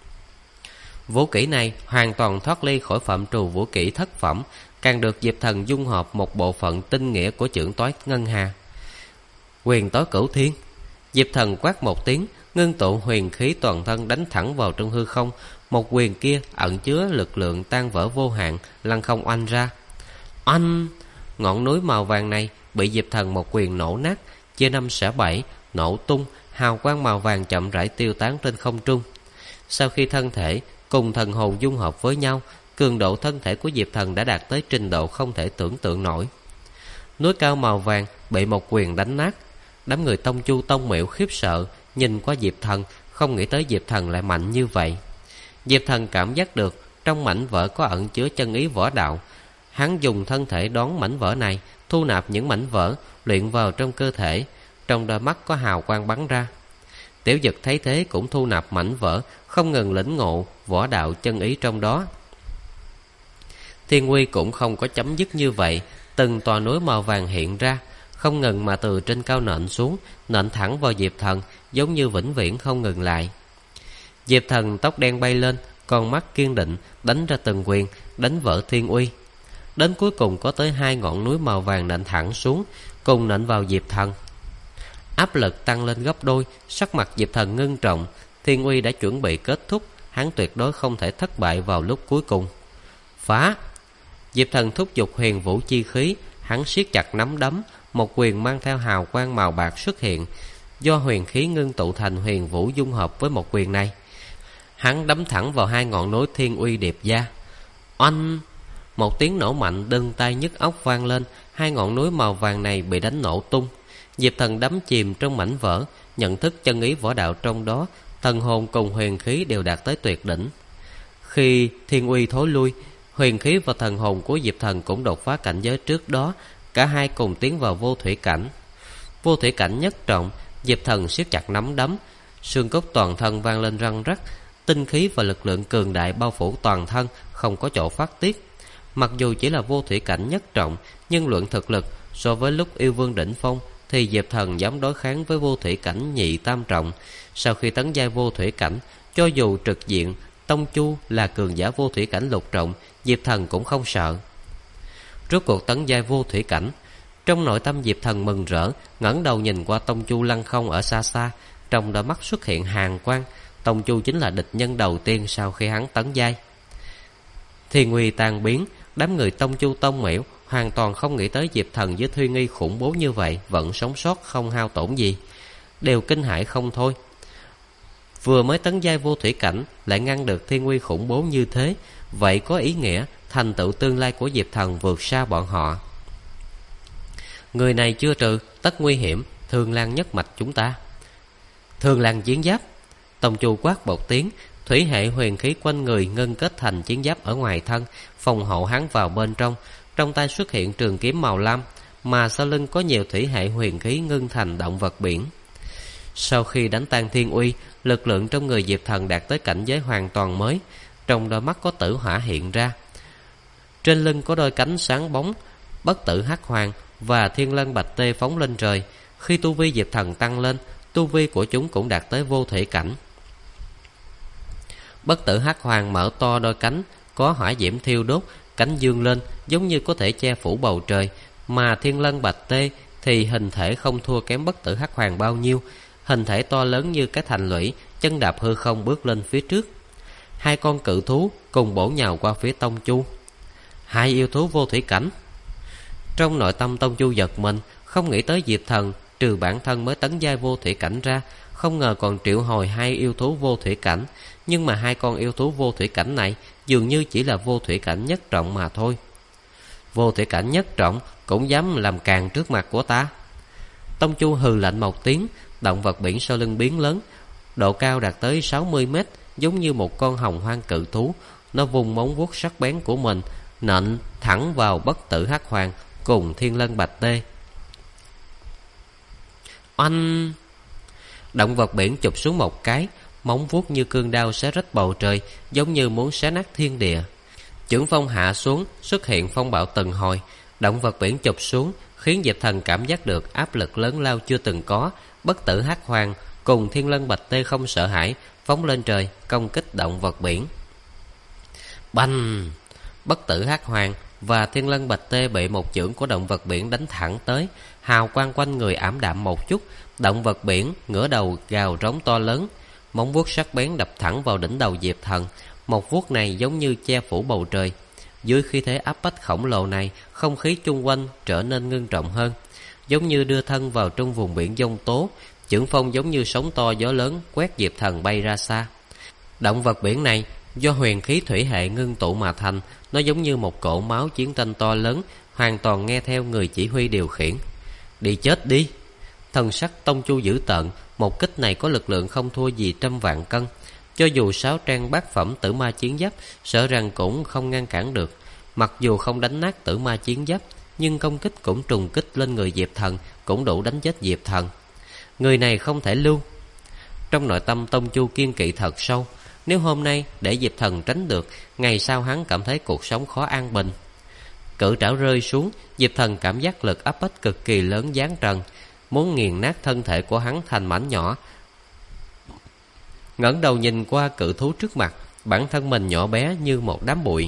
Vũ kỹ này hoàn toàn thoát ly khỏi phạm trù vũ kỹ thất phẩm, càng được Diệp Thần dung hợp một bộ phận tinh nghĩa của chưởng toái ngân hà. Quyền tối cửu thiên. Diệp Thần quát một tiếng, ngưng tụ huyền khí toàn thân đánh thẳng vào trong hư không. Một quyền kia ẩn chứa lực lượng tan vỡ vô hạn, lăng không oanh ra. Oanh! Ngọn núi màu vàng này bị Diệp Thần một quyền nổ nát, chia 5 xẻ 7, nổ tung, hào quang màu vàng chậm rãi tiêu tán trên không trung. Sau khi thân thể cùng thần hồn dung hợp với nhau, cường độ thân thể của Diệp Thần đã đạt tới trình độ không thể tưởng tượng nổi. Núi cao màu vàng bị một quyền đánh nát. Đám người Tông Chu Tông Miểu khiếp sợ nhìn qua Diệp Thần, không nghĩ tới Diệp Thần lại mạnh như vậy. Diệp Thần cảm giác được trong mảnh vỡ có ẩn chứa chân ý võ đạo. Hắn dùng thân thể đón mảnh vỡ này, thu nạp những mảnh vỡ, luyện vào trong cơ thể. Trong đôi mắt có hào quang bắn ra. Tiểu Dực thấy thế cũng thu nạp mảnh vỡ, không ngừng lĩnh ngộ võ đạo chân ý trong đó. Thiên uy cũng không có chấm dứt như vậy, từng tòa núi màu vàng hiện ra, không ngừng mà từ trên cao nện xuống, nện thẳng vào Diệp Thần, giống như vĩnh viễn không ngừng lại. Diệp Thần tóc đen bay lên, con mắt kiên định, đánh ra từng quyền, đánh vỡ thiên uy. Đến cuối cùng có tới 2 ngọn núi màu vàng nện thẳng xuống, cùng nện vào Diệp Thần. Áp lực tăng lên gấp đôi, sắc mặt Diệp Thần ngưng trọng. Thiên uy đã chuẩn bị kết thúc, hắn tuyệt đối không thể thất bại vào lúc cuối cùng. Phá! Diệp Thần thúc giục huyền vũ chi khí, hắn siết chặt nắm đấm, một quyền mang theo hào quang màu bạc xuất hiện, do huyền khí ngưng tụ thành huyền vũ dung hợp với một quyền này. Hắn đấm thẳng vào hai ngọn núi Thiên Uy Điệp Gia. Oanh! Một tiếng nổ mạnh đinh tai nhức óc vang lên. Hai ngọn núi màu vàng này bị đánh nổ tung. Diệp Thần đắm chìm trong mảnh vỡ, nhận thức chân ý võ đạo trong đó, thần hồn cùng huyền khí đều đạt tới tuyệt đỉnh. Khi thiên uy thối lui, huyền khí và thần hồn của Diệp Thần cũng đột phá cảnh giới trước đó. Cả hai cùng tiến vào vô thủy cảnh. Vô thủy cảnh nhất trọng, Diệp Thần siết chặt nắm đấm, xương cốt toàn thân vang lên răng rắc. Tinh khí và lực lượng cường đại bao phủ toàn thân, không có chỗ phát tiết. Mặc dù chỉ là vô thủy cảnh nhất trọng, nhưng luận thực lực so với lúc yêu vương đỉnh phong thì Diệp Thần dám đối kháng với vô thủy cảnh nhị tam trọng. Sau khi tấn giai vô thủy cảnh, cho dù trực diện Tông Chu là cường giả vô thủy cảnh lục trọng, Diệp Thần cũng không sợ. Rốt cuộc tấn giai vô thủy cảnh, trong nội tâm Diệp Thần mừng rỡ, ngẩng đầu nhìn qua Tông Chu lăng không ở xa xa, trong đôi mắt xuất hiện hàn quang. Tông Chu chính là địch nhân đầu tiên sau khi hắn tấn giai. Thiên uy tan biến, đám người Tông Chu Tông Miểu hoàn toàn không nghĩ tới Diệp Thần với Thuy Nghi khủng bố như vậy vẫn sống sót không hao tổn gì, đều kinh hãi không thôi. Vừa mới tấn giai vô thủy cảnh lại ngăn được thiên uy khủng bố như thế, vậy có ý nghĩa thành tựu tương lai của Diệp Thần vượt xa bọn họ. Người này chưa trừ tất nguy hiểm, Thương Lan nhất mạch chúng ta. Thương Lan chiến giáp. Tông Chu quát một tiếng, thủy hệ huyền khí quanh người ngưng kết thành chiến giáp ở ngoài thân, phòng hộ hắn vào bên trong. Trong tay xuất hiện trường kiếm màu lam, mà sau lưng có nhiều thủy hệ huyền khí ngưng thành động vật biển. Sau khi đánh tan thiên uy, lực lượng trong người Diệp Thần đạt tới cảnh giới hoàn toàn mới. Trong đôi mắt có tử hỏa hiện ra, trên lưng có đôi cánh sáng bóng. Bất tử hắc hoàng và thiên lân bạch tê phóng lên trời. Khi tu vi Diệp Thần tăng lên, tu vi của chúng cũng đạt tới vô thủy cảnh. Bất tử hắc hoàng mở to đôi cánh, có hỏa diễm thiêu đốt, cánh dương lên giống như có thể che phủ bầu trời. Mà thiên lân bạch tê thì hình thể không thua kém bất tử hắc hoàng bao nhiêu, hình thể to lớn như cái thành lũy, chân đạp hư không bước lên phía trước. Hai con cự thú cùng bổ nhào qua phía Tông Chu. Hai yêu thú vô thủy cảnh. Trong nội tâm Tông Chu giật mình, không nghĩ tới Diệp Thần trừ bản thân mới tấn giai vô thủy cảnh ra, không ngờ còn triệu hồi hai yêu thú vô thủy cảnh. Nhưng mà hai con yêu thú vô thủy cảnh này dường như chỉ là vô thủy cảnh nhất trọng mà thôi. Vô thủy cảnh nhất trọng cũng dám làm càn trước mặt của ta. Tông Chu hừ lạnh một tiếng, động vật biển sau lưng biến lớn, độ cao đạt tới 60 mét, giống như một con hồng hoang cự thú. Nó vùng móng vuốt sắc bén của mình nện thẳng vào bất tử hắc hoàng cùng thiên lân bạch tê. Oanh! Động vật biển chụp xuống một cái, móng vuốt như cương đao xé rách bầu trời, giống như muốn xé nát thiên địa. Chưởng phong hạ xuống, xuất hiện phong bạo từng hồi. Động vật biển chụp xuống khiến Diệp Thần cảm giác được áp lực lớn lao chưa từng có. Bất tử hắc hoàng cùng thiên lân bạch tê không sợ hãi, phóng lên trời công kích động vật biển. Bành! Bất tử hắc hoàng và thiên lân bạch tê bị một chưởng của động vật biển đánh thẳng tới. Hào quang quanh người ảm đạm một chút. Động vật biển ngửa đầu gào rống to lớn, móng vuốt sắc bén đập thẳng vào đỉnh đầu Diệp Thần. Một vuốt này giống như che phủ bầu trời. Dưới khí thế áp bách khổng lồ này, không khí chung quanh trở nên ngưng trọng hơn, giống như đưa thân vào trong vùng biển giông tố. Chưởng phong giống như sóng to gió lớn quét Diệp Thần bay ra xa. Động vật biển này do huyền khí thủy hệ ngưng tụ mà thành, nó giống như một cỗ máu chiến tranh to lớn, hoàn toàn nghe theo người chỉ huy điều khiển. Đi chết đi! Thần sắc Tông Chu dữ tợn, một kích này có lực lượng không thua gì trăm vạn cân. Cho dù 6 trang bát phẩm tử ma chiến giáp sợ rằng cũng không ngăn cản được. Mặc dù không đánh nát tử ma chiến giáp, nhưng công kích cũng trùng kích lên người Diệp Thần, cũng đủ đánh chết Diệp Thần. Người này không thể lưu. Trong nội tâm Tông Chu kiên kỵ thật sâu. Nếu hôm nay để Diệp Thần tránh được, ngày sau hắn cảm thấy cuộc sống khó an bình. Cự trảo rơi xuống, Diệp Thần cảm giác lực áp bách cực kỳ lớn giáng trần, muốn nghiền nát thân thể của hắn thành mảnh nhỏ. Ngẩng đầu nhìn qua cự thú trước mặt, bản thân mình nhỏ bé như một đám bụi.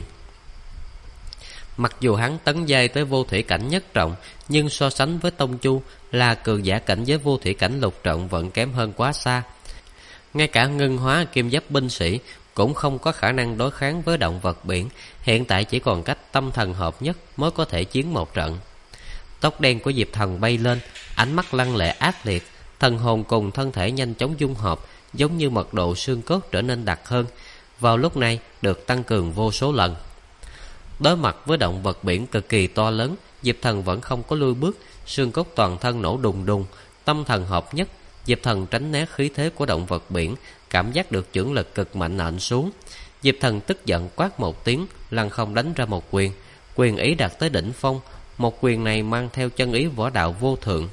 Mặc dù hắn tấn giai tới vô thủy cảnh nhất trọng, nhưng so sánh với Tông Chu là cường giả cảnh giới vô thủy cảnh lục trọng vẫn kém hơn quá xa. Ngay cả ngưng hóa kim giáp binh sĩ cũng không có khả năng đối kháng với động vật biển. Hiện tại chỉ còn cách tâm thần hợp nhất mới có thể chiến một trận. Tóc đen của Diệp Thần bay lên, ánh mắt lăng lệ ác liệt, Thần hồn cùng thân thể nhanh chóng dung hợp, giống như mật độ xương cốt trở nên đặc hơn, vào lúc này được tăng cường vô số lần. Đối mặt với động vật biển cực kỳ to lớn, Diệp Thần vẫn không có lùi bước. Xương cốt toàn thân nổ đùng đùng, tâm thần hợp nhất. Diệp Thần tránh né khí thế của động vật biển, cảm giác được chưởng lực cực mạnh nện xuống. Diệp Thần tức giận quát một tiếng, lăng không đánh ra một quyền. Quyền ý đạt tới đỉnh phong. Một quyền này mang theo chân ý võ đạo vô thượng.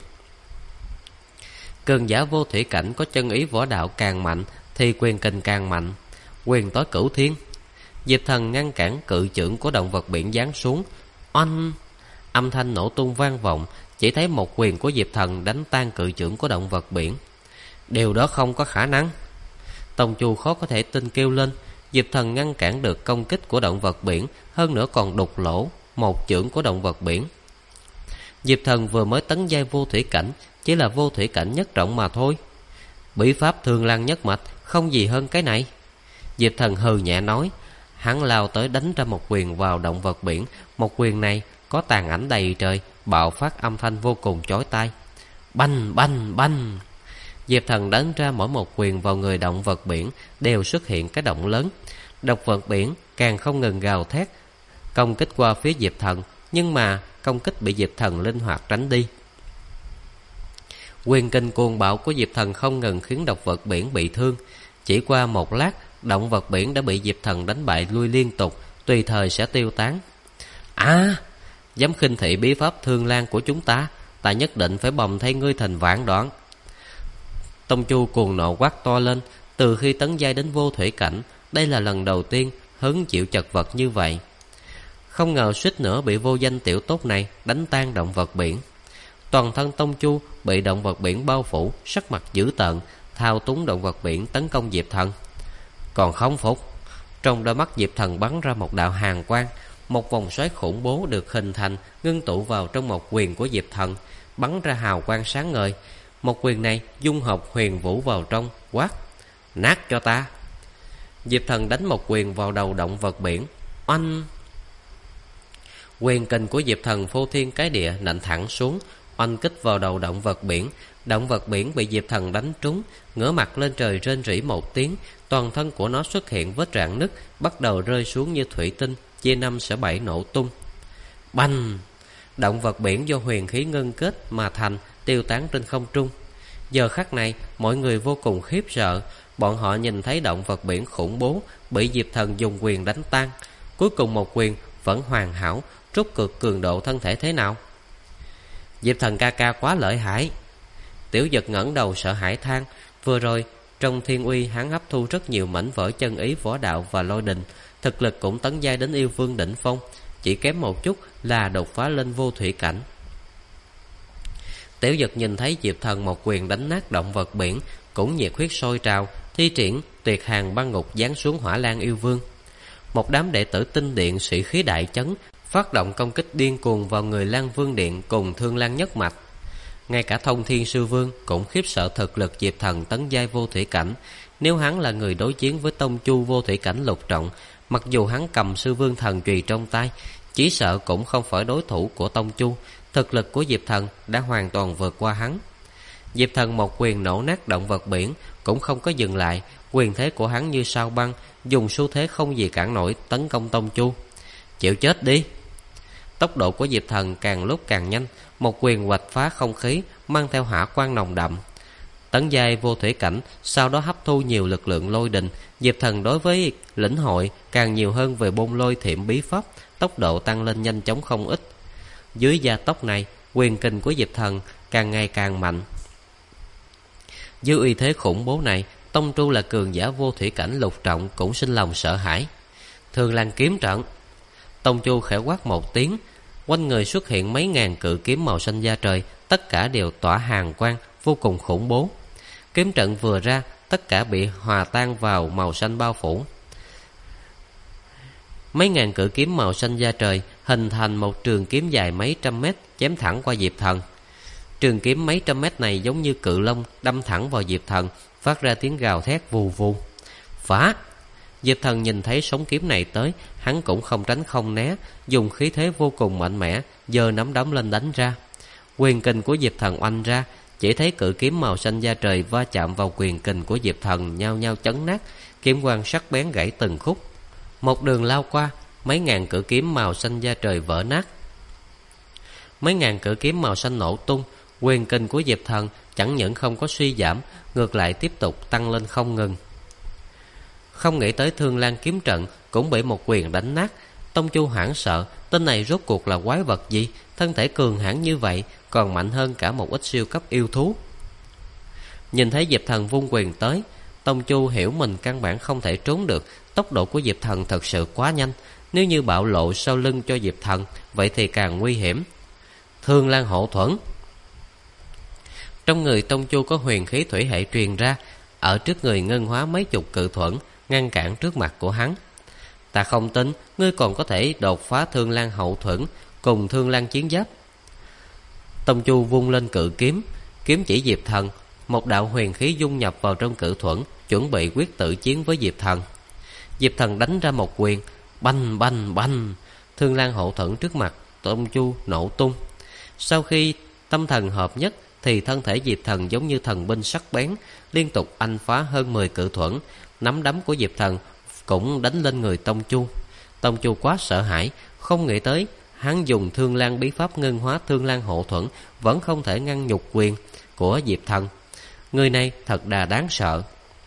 Cường giả vô thủy cảnh có chân ý võ đạo càng mạnh thì quyền kình càng mạnh. Quyền tối cửu thiên. Diệp Thần ngăn cản cự chưởng của động vật biển giáng xuống. Oanh! Âm thanh nổ tung vang vọng. Chỉ thấy một quyền của Diệp Thần đánh tan cự chưởng của động vật biển. Điều đó không có khả năng. Tông Chu khó có thể tin kêu lên. Diệp Thần ngăn cản được công kích của động vật biển, hơn nữa còn đục lỗ một chưởng của động vật biển. Diệp Thần vừa mới tấn giai vô thủy cảnh, chỉ là vô thủy cảnh nhất trọng mà thôi. Bí pháp Thương Lan nhất mạch không gì hơn cái này. Diệp Thần hừ nhẹ nói. Hắn lao tới đánh ra một quyền vào động vật biển. Một quyền này có tàn ảnh đầy trời, bạo phát âm thanh vô cùng chói tai. Banh banh banh. Diệp Thần đánh ra mỗi một quyền vào người động vật biển đều xuất hiện cái động lớn. Động vật biển càng không ngừng gào thét công kích qua phía Diệp Thần, nhưng mà công kích bị Diệp Thần linh hoạt tránh đi. Quyền kình cuồng bạo của Diệp Thần không ngừng khiến động vật biển bị thương. Chỉ qua một lát, động vật biển đã bị Diệp Thần đánh bại lui liên tục, tùy thời sẽ tiêu tán. Dám khinh thị bí pháp Thương Lan của chúng ta, ta nhất định phải bầm thay ngươi thành vạn đoạn. Tông Chu cuồng nộ quát to lên. Từ khi tấn giai đến vô thủy cảnh, đây là lần đầu tiên hứng chịu chật vật như vậy. Không ngờ suýt nữa bị vô danh tiểu tốt này đánh tan động vật biển. Toàn thân Tông Chu bị động vật biển bao phủ, sắc mặt dữ tợn, thao túng động vật biển tấn công Diệp Thần. Còn không phục. Trong đôi mắt Diệp Thần bắn ra một đạo hàn quang. Một vòng xoáy khủng bố được hình thành, ngưng tụ vào trong một quyền của Diệp Thần, bắn ra hào quang sáng ngời. Một quyền này dung hợp huyền vũ vào trong, quát: Nát cho ta! Diệp Thần đánh một quyền vào đầu động vật biển. Oanh! Quyền kình của Diệp Thần phô thiên cái địa nện thẳng xuống, oanh kích vào đầu động vật biển. Động vật biển bị Diệp Thần đánh trúng, ngửa mặt lên trời rên rỉ một tiếng. Toàn thân của nó xuất hiện vết rạn nứt, bắt đầu rơi xuống như thủy tinh, chia năm xẻ bảy nổ tung. Bành! Động vật biển do huyền khí ngưng kết mà thành, tiêu tán trên không trung. Giờ khắc này, mọi người vô cùng khiếp sợ. Bọn họ nhìn thấy động vật biển khủng bố bị Diệp Thần dùng quyền đánh tan. Cuối cùng một quyền vẫn hoàn hảo. Rốt cuộc cường độ thân thể thế nào? Diệp Thần ca ca quá lợi hại. Tiểu Dật ngẩng đầu sợ hãi than. Vừa rồi trong thiên uy hắn hấp thu rất nhiều mảnh vỡ chân ý võ đạo và lôi đình, thực lực cũng tấn giai đến yêu vương đỉnh phong, chỉ kém một chút là đột phá lên vô thủy cảnh. Tiểu Dật nhìn thấy Diệp Thần một quyền đánh nát động vật biển, cũng nhiệt huyết sôi trào, thi triển tuyệt hàng băng ngục giáng xuống Hỏa Lan yêu vương. Một đám đệ tử tinh điện sĩ khí đại chấn, phát động công kích điên cuồng vào người Lan Vương Điện cùng Thương Lan nhất mạch. Ngay cả Thông Thiên Sư Vương cũng khiếp sợ thực lực Diệp Thần tấn giai vô thủy cảnh. Nếu hắn là người đối chiến với Tông Chu vô thủy cảnh lục trọng, mặc dù hắn cầm Sư Vương thần chùy trong tay, chỉ sợ cũng không phải đối thủ của Tông Chu. Thực lực của Diệp Thần đã hoàn toàn vượt qua hắn. Diệp Thần một quyền nổ nát động vật biển, cũng không có dừng lại. Quyền thế của hắn như sao băng, dùng xu thế không gì cản nổi tấn công Tông Chu. Chịu chết đi! Tốc độ của Diệp Thần càng lúc càng nhanh, một quyền hoạch phá không khí, mang theo hỏa quang nồng đậm. Tấn giai vô thủy cảnh, sau đó hấp thu nhiều lực lượng lôi đình. Diệp Thần đối với lĩnh hội càng nhiều hơn về bôn lôi thiểm bí pháp, tốc độ tăng lên nhanh chóng không ít. Dưới gia tốc này, quyền kình của Diệp Thần càng ngày càng mạnh. Dưới uy thế khủng bố này, Tông Chu là cường giả vô thủy cảnh lục trọng cũng sinh lòng sợ hãi. Thương Lan kiếm trận! Tông Chu khẽ quát một tiếng, quanh người xuất hiện mấy ngàn cự kiếm màu xanh da trời, tất cả đều tỏa hàn quang, vô cùng khủng bố. Kiếm trận vừa ra, tất cả bị hòa tan vào màu xanh bao phủ. Mấy ngàn cự kiếm màu xanh da trời hình thành một trường kiếm dài mấy trăm mét, chém thẳng qua Diệp Thần. Trường kiếm mấy trăm mét này giống như cự long đâm thẳng vào Diệp Thần, phát ra tiếng gào thét vù vù. Phá! Diệp Thần nhìn thấy sóng kiếm này tới, hắn cũng không tránh không né, dùng khí thế vô cùng mạnh mẽ, giơ nắm đấm lên đánh ra. Quyền kình của Diệp Thần oanh ra, chỉ thấy cự kiếm màu xanh da trời va chạm vào quyền kình của Diệp Thần, nhao nhao chấn nát, kiếm quang sắc bén gãy từng khúc. Một đường lao qua, mấy ngàn cự kiếm màu xanh da trời vỡ nát. Mấy ngàn cự kiếm màu xanh nổ tung, quyền kình của Diệp Thần chẳng những không có suy giảm, ngược lại tiếp tục tăng lên không ngừng. Không nghĩ tới Thương Lan kiếm trận cũng bị một quyền đánh nát. Tông Chu hoảng sợ, tên này rốt cuộc là quái vật gì, thân thể cường hãn như vậy, còn mạnh hơn cả một ít siêu cấp yêu thú. Nhìn thấy Diệp Thần vung quyền tới, Tông Chu hiểu mình căn bản không thể trốn được. Tốc độ của Diệp Thần thật sự quá nhanh, nếu như bạo lộ sau lưng cho Diệp Thần, vậy thì càng nguy hiểm. Thương Lan hộ thuẫn. Trong người Tông Chu có huyền khí thủy hệ truyền ra, ở trước người ngân hóa mấy chục cự thuẫn, ngăn cản trước mặt của hắn. Ta không tin ngươi còn có thể đột phá Thương Lan hậu thuẫn cùng Thương Lan chiến giáp. Tông Chu vung lên cự kiếm, kiếm chỉ Diệp Thần, một đạo huyền khí dung nhập vào trong cự thuẫn, chuẩn bị quyết tử chiến với Diệp Thần. Diệp Thần đánh ra một quyền, banh banh banh, Thương Lan hậu thuẫn trước mặt Tông Chu nổ tung. Sau khi tâm thần hợp nhất thì thân thể Diệp Thần giống như thần binh sắc bén, liên tục anh phá hơn 10 cự thuẫn. Nắm đấm của Diệp Thần cũng đánh lên người Tông Chu. Tông Chu quá sợ hãi, không nghĩ tới hắn dùng Thương Lan bí pháp ngân hóa Thương Lan hộ thuẫn vẫn không thể ngăn nhục quyền của Diệp Thần. Người này thật là đáng sợ.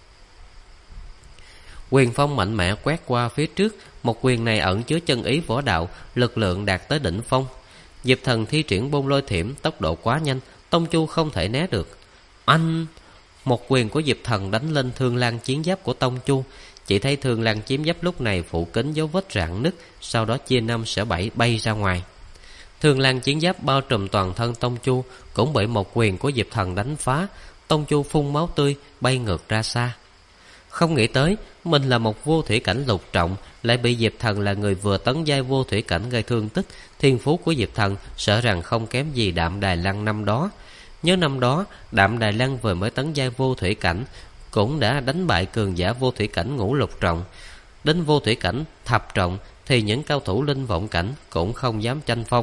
Quyền phong mạnh mẽ quét qua phía trước, một quyền này ẩn chứa chân ý võ đạo, lực lượng đạt tới đỉnh phong. Diệp Thần thi triển Bôn Lôi Thiểm, tốc độ quá nhanh, Tông Chu không thể né được. Anh! Một quyền của Diệp Thần đánh lên Thương Lan chiến giáp của Tông Chu. Chỉ thấy Thương Lan chiến giáp lúc này phủ kín dấu vết rạn nứt, sau đó chia 5 xẻ 7 bay ra ngoài. Thương Lan chiến giáp bao trùm toàn thân Tông Chu cũng bị một quyền của Diệp Thần đánh phá. Tông Chu phun máu tươi, bay ngược ra xa. Không nghĩ tới mình là một vô thủy cảnh lục trọng, lại bị Diệp Thần là người vừa tấn giai vô thủy cảnh gây thương tích. Thiên phú của Diệp Thần sợ rằng không kém gì Đạm Đài Lăng năm đó. Nhớ năm đó Đạm Đài Lăng vừa mới tấn giai vô thủy cảnh, cũng đã đánh bại cường giả vô thủy cảnh ngũ lục trọng. Đến vô thủy cảnh thập trọng thì những cao thủ linh vọng cảnh cũng không dám tranh phong.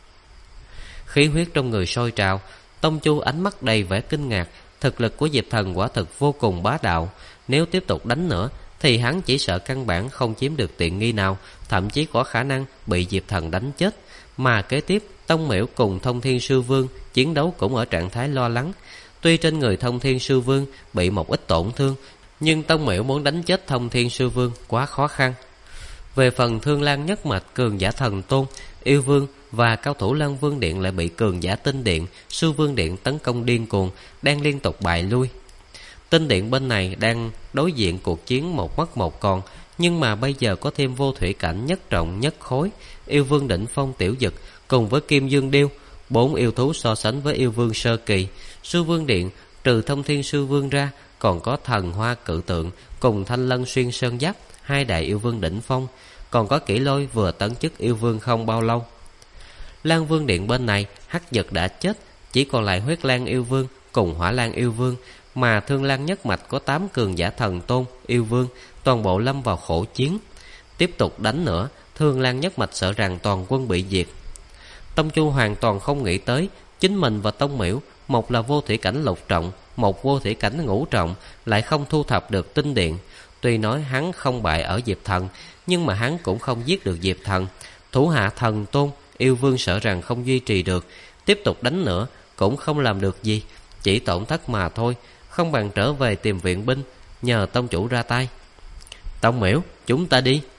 Khí huyết trong người sôi trào, Tông Chu ánh mắt đầy vẻ kinh ngạc. Thực lực của Diệp Thần quả thực vô cùng bá đạo. Nếu tiếp tục đánh nữa thì hắn chỉ sợ căn bản không chiếm được tiện nghi nào, thậm chí có khả năng bị Diệp Thần đánh chết. Mà kế tiếp Tông Miểu cùng Thông Thiên Sư Vương chiến đấu cũng ở trạng thái lo lắng. Tuy trên người Thông Thiên Sư Vương bị một ít tổn thương, nhưng Tông Miểu muốn đánh chết Thông Thiên Sư Vương quá khó khăn. Về phần Thương Lan nhất mạch cường giả thần tôn, yêu vương và cao thủ Lăng Vương Điện lại bị cường giả Tinh Điện, Sư Vương Điện tấn công điên cuồng, đang liên tục bại lui. Tinh Điện bên này đang đối diện cuộc chiến một mất một còn, nhưng mà bây giờ có thêm vô thủy cảnh nhất trọng nhất khối, yêu vương đỉnh phong Tiểu Dực cùng với Kim Dương Điêu, 4 yêu thú so sánh với yêu vương sơ kỳ. Sư Vương Điện trừ Thông Thiên Sư Vương ra, còn có Thần Hoa Cự Tượng cùng Thanh Lân Xuyên Sơn Giáp, 2 đại yêu vương đỉnh phong, còn có Kỷ Lôi vừa tấn chức yêu vương không bao lâu. Lan Vương Điện bên này Hắc Dật đã chết, chỉ còn lại Huyết Lan yêu vương cùng Hỏa Lan yêu vương, mà Thương Lan nhất mạch có 8 cường giả thần tôn yêu vương toàn bộ lâm vào khổ chiến. Tiếp tục đánh nữa, Thương Lan nhất mạch sợ rằng toàn quân bị diệt. Tông Chu hoàn toàn không nghĩ tới chính mình và Tông Miểu, một là vô thủy cảnh lục trọng, một vô thủy cảnh ngũ trọng, lại không thu thập được Tinh Điện. Tuy nói hắn không bại ở Diệp Thần, nhưng mà hắn cũng không giết được Diệp Thần. Thủ hạ thần tôn yêu vương sợ rằng không duy trì được, tiếp tục đánh nữa cũng không làm được gì, chỉ tổn thất mà thôi. Không bằng trở về tìm viện binh, nhờ tông chủ ra tay. Tông Miểu, chúng ta đi.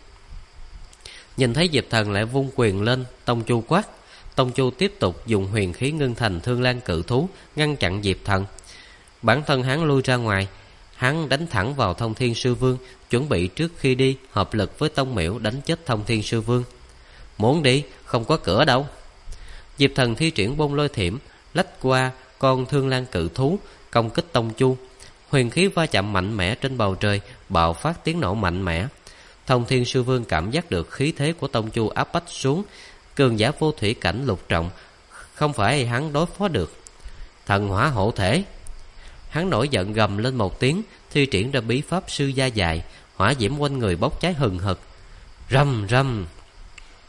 Nhìn thấy Diệp Thần lại vung quyền lên, Tông Chu quát. Tông Chu tiếp tục dùng huyền khí ngưng thành Thương Lan cự thú ngăn chặn Diệp Thần. Bản thân hắn lui ra ngoài, hắn đánh thẳng vào Thông Thiên Sư Vương, chuẩn bị trước khi đi hợp lực với Tông Miểu đánh chết Thông Thiên Sư Vương. Muốn đi, không có cửa đâu. Diệp Thần thi triển Bôn Lôi Thiểm, lách qua con Thương Lan cự thú, công kích Tông Chu. Huyền khí va chạm mạnh mẽ trên bầu trời, bạo phát tiếng nổ mạnh mẽ. Thông Thiên Sư Vương cảm giác được khí thế của Tông Chu áp bách xuống, cường giả vô thủy cảnh lục trọng, không phải hắn đối phó được. Thần hỏa hộ thể. Hắn nổi giận gầm lên một tiếng, thi triển ra bí pháp sư gia dài, hỏa diễm quanh người bốc cháy hừng hực. Rầm rầm.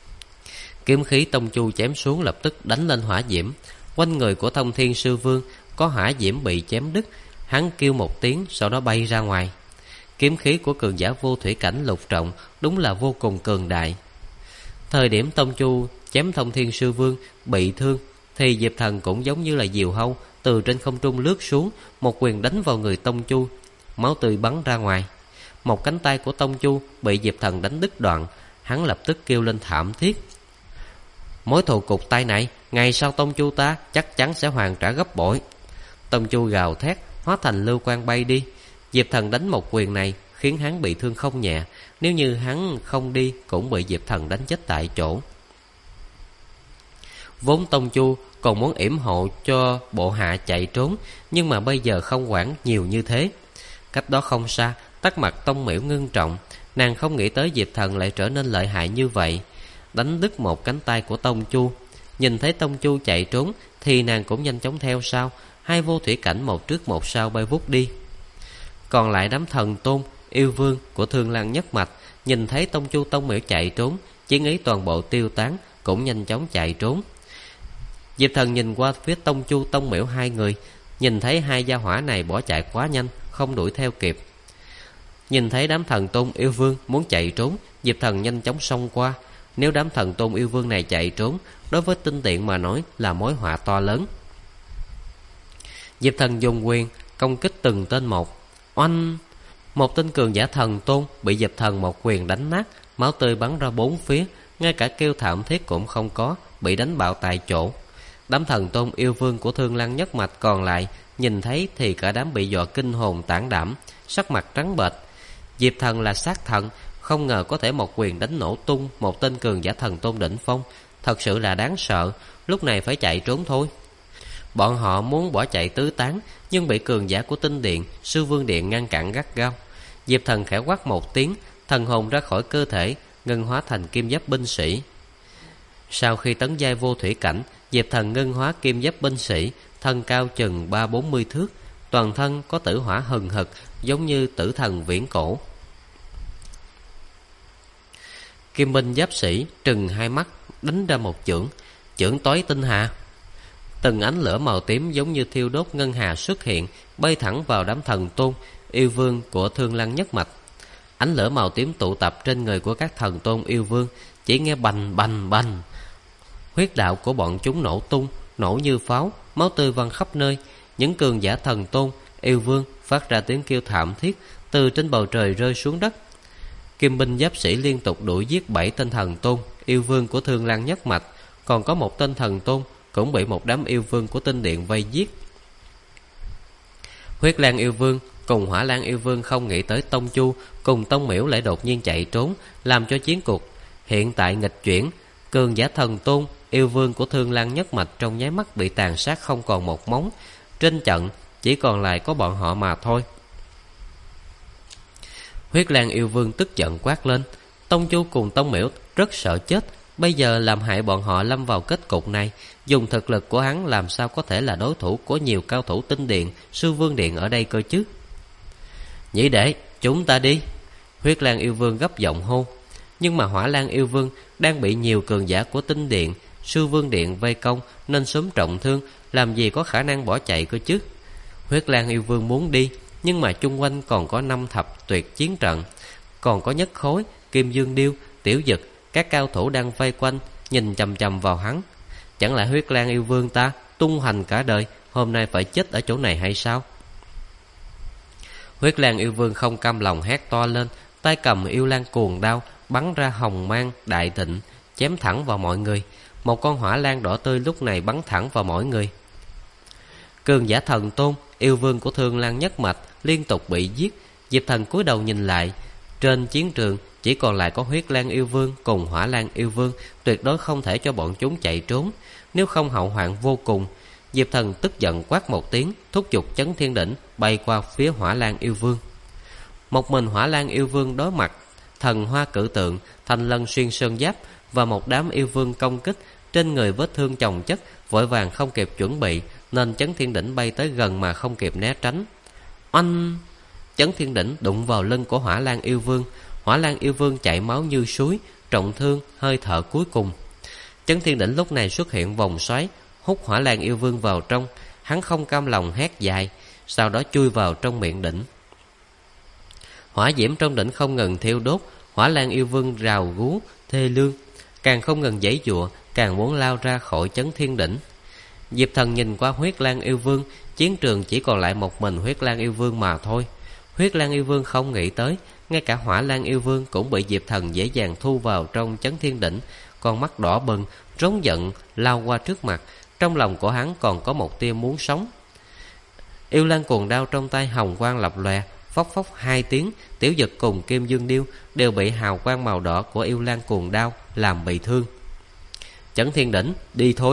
Kiếm khí Tông Chu chém xuống lập tức đánh lên hỏa diễm. Quanh người của Thông Thiên Sư Vương có hỏa diễm bị chém đứt. Hắn kêu một tiếng, sau đó bay ra ngoài. Kiếm khí của cường giả vô thủy cảnh lục trọng đúng là vô cùng cường đại. Thời điểm Tông Chu chém Thông Thiên Sư Vương bị thương, thì Diệp Thần cũng giống như là diều hâu từ trên không trung lướt xuống, một quyền đánh vào người Tông Chu, máu tươi bắn ra ngoài. Một cánh tay của Tông Chu bị Diệp Thần đánh đứt đoạn, hắn lập tức kêu lên thảm thiết. Mối thù cục tay này, ngày sau Tông Chu ta chắc chắn sẽ hoàn trả gấp bội. Tông Chu gào thét, hóa thành lưu quang bay đi. Diệp Thần đánh một quyền này khiến hắn bị thương không nhẹ, nếu như hắn không đi cũng bị Diệp Thần đánh chết tại chỗ. Vốn Tông Chu còn muốn yểm hộ cho bộ hạ chạy trốn, nhưng mà bây giờ không quản nhiều như thế. Cách đó không xa, sắc mặt Tông Miểu ngưng trọng, nàng không nghĩ tới Diệp Thần lại trở nên lợi hại như vậy. Đánh đứt một cánh tay của Tông Chu, nhìn thấy Tông Chu chạy trốn thì nàng cũng nhanh chóng theo sau. Hai vô thủy cảnh một trước một sau bay vút đi. Còn lại đám thần tôn, yêu vương của Thương Lan Nhất Mạch nhìn thấy Tông Chu Tông Miểu chạy trốn, chiến ý toàn bộ tiêu tán, cũng nhanh chóng chạy trốn. Diệp Thần nhìn qua phía Tông Chu Tông Miểu hai người, nhìn thấy hai gia hỏa này bỏ chạy quá nhanh, không đuổi theo kịp. Nhìn thấy đám thần tôn yêu vương muốn chạy trốn, Diệp Thần nhanh chóng xông qua. Nếu đám thần tôn yêu vương này chạy trốn, đối với Tinh Điện mà nói là mối họa to lớn. Diệp Thần dùng quyền công kích từng tên một. Oanh! Một tên cường giả thần tôn bị Diệp Thần một quyền đánh nát, máu tươi bắn ra bốn phía, ngay cả kêu thảm thiết cũng không có, bị đánh bạo tại chỗ. Đám thần tôn yêu vương của Thương Lan Nhất Mạch còn lại nhìn thấy thì cả đám bị dọa kinh hồn tản đảm, sắc mặt trắng bệch. Diệp Thần là sát thần, không ngờ có thể một quyền đánh nổ tung một tên cường giả thần tôn đỉnh phong, thật sự là đáng sợ. Lúc này phải chạy trốn thôi. Bọn họ muốn bỏ chạy tứ tán, nhưng bị cường giả của Tinh Điện, Sư Vương Điện ngăn cản gắt gao. Diệp Thần khẽ quát một tiếng, thần hồn ra khỏi cơ thể, ngân hóa thành kim giáp binh sĩ. Sau khi tấn giai vô thủy cảnh, Diệp Thần ngân hóa kim giáp binh sĩ, thân cao chừng 30-40 thước, toàn thân có tử hỏa hừng hực, giống như tử thần viễn cổ. Kim binh giáp sĩ trừng hai mắt, đánh ra một chưởng, chưởng tối tinh hà. Từng ánh lửa màu tím giống như thiêu đốt ngân hà xuất hiện, bay thẳng vào đám thần tôn yêu vương của Thương Lan Nhất Mạch. Ánh lửa màu tím tụ tập trên người của các thần tôn yêu vương, chỉ nghe bành bành bành. Huyết đạo của bọn chúng nổ tung, nổ như pháo, máu tươi văng khắp nơi. Những cường giả thần tôn yêu vương phát ra tiếng kêu thảm thiết, từ trên bầu trời rơi xuống đất. Kim binh giáp sĩ liên tục đuổi giết 7 tên thần tôn yêu vương của Thương Lan Nhất Mạch, còn có một tên thần tôn cũng bị một đám yêu vương của Tinh Điện vây giết. Huyết Lan yêu vương cùng Hỏa Lan yêu vương không nghĩ tới Tông Chu cùng Tông Miểu lại đột nhiên chạy trốn, làm cho chiến cuộc hiện tại nghịch chuyển. Cường giả thần tôn yêu vương của Thương Lan Nhất Mạch trong nháy mắt bị tàn sát không còn một mống. Trên trận chỉ còn lại có bọn họ mà thôi. Huyết Lan yêu vương tức giận quát lên. Tông Chu cùng Tông Miểu rất sợ chết, bây giờ làm hại bọn họ lâm vào kết cục này. Dùng thực lực của hắn làm sao có thể là đối thủ của nhiều cao thủ Tinh Điện, Sư Vương Điện ở đây cơ chứ. Nhĩ đệ, chúng ta đi. Huyết Lan yêu vương gấp giọng hô. Nhưng mà Hỏa Lan yêu vương đang bị nhiều cường giả của Tinh Điện, Sư Vương Điện vây công nên sớm trọng thương, làm gì có khả năng bỏ chạy cơ chứ. Huyết Lan yêu vương muốn đi, nhưng mà chung quanh còn có 5 thập tuyệt chiến trận, còn có Nhất Khối, Kim Dương Điêu, Tiểu Dực, các cao thủ đang vây quanh nhìn chằm chằm vào hắn. Chẳng lẽ Huyết Lan yêu vương ta tung hoành cả đời, hôm nay phải chết ở chỗ này hay sao? Huyết Lan yêu vương không cam lòng hét to lên, tay cầm yêu lan cuồng đao bắn ra hồng mang đại thịnh, chém thẳng vào mọi người. Một con hỏa lan đỏ tươi lúc này bắn thẳng vào mỗi người. Cường giả thần tôn yêu vương của Thương Lan Nhất Mạch liên tục bị giết. Diệp Thần cúi đầu nhìn lại, trên chiến trường chỉ còn lại có Huyết Lan yêu vương cùng Hỏa Lan yêu vương, tuyệt đối không thể cho bọn chúng chạy trốn, nếu không hậu hoạn vô cùng. Diệp Thần tức giận quát một tiếng, thúc giục Chấn Thiên Đỉnh bay qua phía Hỏa Lan yêu vương. Một mình Hỏa Lan yêu vương đối mặt Thần Hoa Cử Tượng, Thanh Lân Xuyên Sơn Giáp và một đám yêu vương công kích, trên người vết thương chồng chất, vội vàng không kịp chuẩn bị nên Chấn Thiên Đỉnh bay tới gần mà không kịp né tránh. Oanh! Chấn Thiên Đỉnh đụng vào lưng của Hỏa Lan yêu vương. Hỏa Lan yêu vương chảy máu như suối, trọng thương hơi thở cuối cùng. Chấn Thiên Đỉnh lúc này xuất hiện vòng xoáy, hút Hỏa Lan yêu vương vào trong. Hắn không cam lòng hét dài, sau đó chui vào trong miệng đỉnh. Hỏa diễm trong đỉnh không ngừng thiêu đốt. Hỏa Lan yêu vương rào rú thê lương, càng không ngừng giãy giụa, càng muốn lao ra khỏi chấn thiên đỉnh. Diệp Thần nhìn qua Huyết Lan yêu vương, chiến trường chỉ còn lại một mình Huyết Lan yêu vương mà thôi. Huyết Lan yêu vương không nghĩ tới, ngay cả Hỏa Lan yêu vương cũng bị Diệp Thần dễ dàng thu vào trong chấn thiên đỉnh. Con mắt đỏ bừng, rống giận lao qua trước mặt. Trong lòng của hắn còn có một tia muốn sống. Yêu Lan cuồng đao trong tay hồng quang lập lòe, phốc phốc hai tiếng. Tiểu Dực cùng Kim Dương Điêu đều bị hào quang màu đỏ của Yêu Lan cuồng đao làm bị thương. Chấn thiên đỉnh, đi thôi.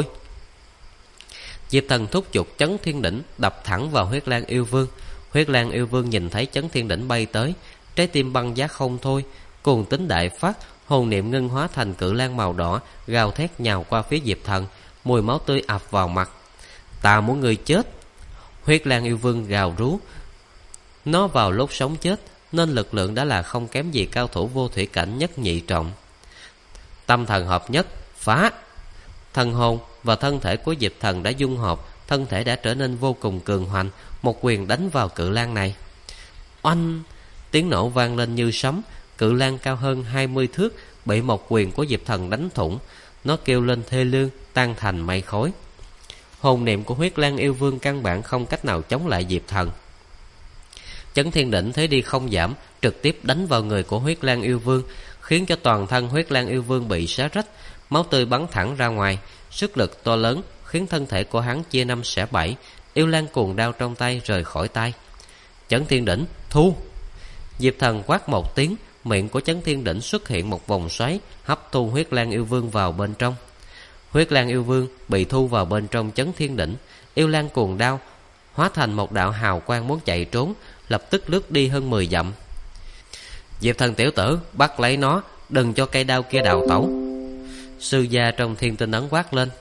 Diệp Thần thúc giục chấn thiên đỉnh đập thẳng vào Huyết Lan yêu vương. Huyết Lan yêu vương nhìn thấy chấn thiên đỉnh bay tới, trái tim băng giá không thôi, cuồng tính đại phát, hồn niệm ngưng hóa thành cự lan màu đỏ, gào thét nhào qua phía Diệp Thần, mùi máu tươi ập vào mặt. Ta muốn người chết. Huyết Lan yêu vương gào rú. Nó vào lúc sống chết nên lực lượng đã là không kém gì cao thủ vô thủy cảnh nhất nhị trọng. Tâm thần hợp nhất, phá. Thần hồn và thân thể của Diệp Thần đã dung hợp, thân thể đã trở nên vô cùng cường hoành, một quyền đánh vào cự lan này. Oanh! Tiếng nổ vang lên như sấm, cự lan cao hơn 20 thước bị một quyền của Diệp Thần đánh thủng, nó kêu lên thê lương, tan thành mây khói. Hồn niệm của Huyết Lan yêu vương căn bản không cách nào chống lại Diệp Thần. Chấn thiên đỉnh thế đi không giảm, trực tiếp đánh vào người của Huyết Lan yêu vương, khiến cho toàn thân Huyết Lan yêu vương bị xé rách, máu tươi bắn thẳng ra ngoài. Sức lực to lớn khiến thân thể của hắn chia năm xẻ bảy. Yêu Lan cuồng đao trong tay rời khỏi tay. Chấn thiên đỉnh, thu. Diệp Thần quát một tiếng, miệng của chấn thiên đỉnh xuất hiện một vòng xoáy, hấp thu Huyết Lan yêu vương vào bên trong. Huyết Lan yêu vương bị thu vào bên trong chấn thiên đỉnh. Yêu Lan cuồng đao hóa thành một đạo hào quang muốn chạy trốn, lập tức lướt đi hơn 10 dặm. Diệp Thần tiểu tử, bắt lấy nó, đừng cho cây đao kia đào tẩu. Sư gia trong Thiên Tinh ấn quát lên.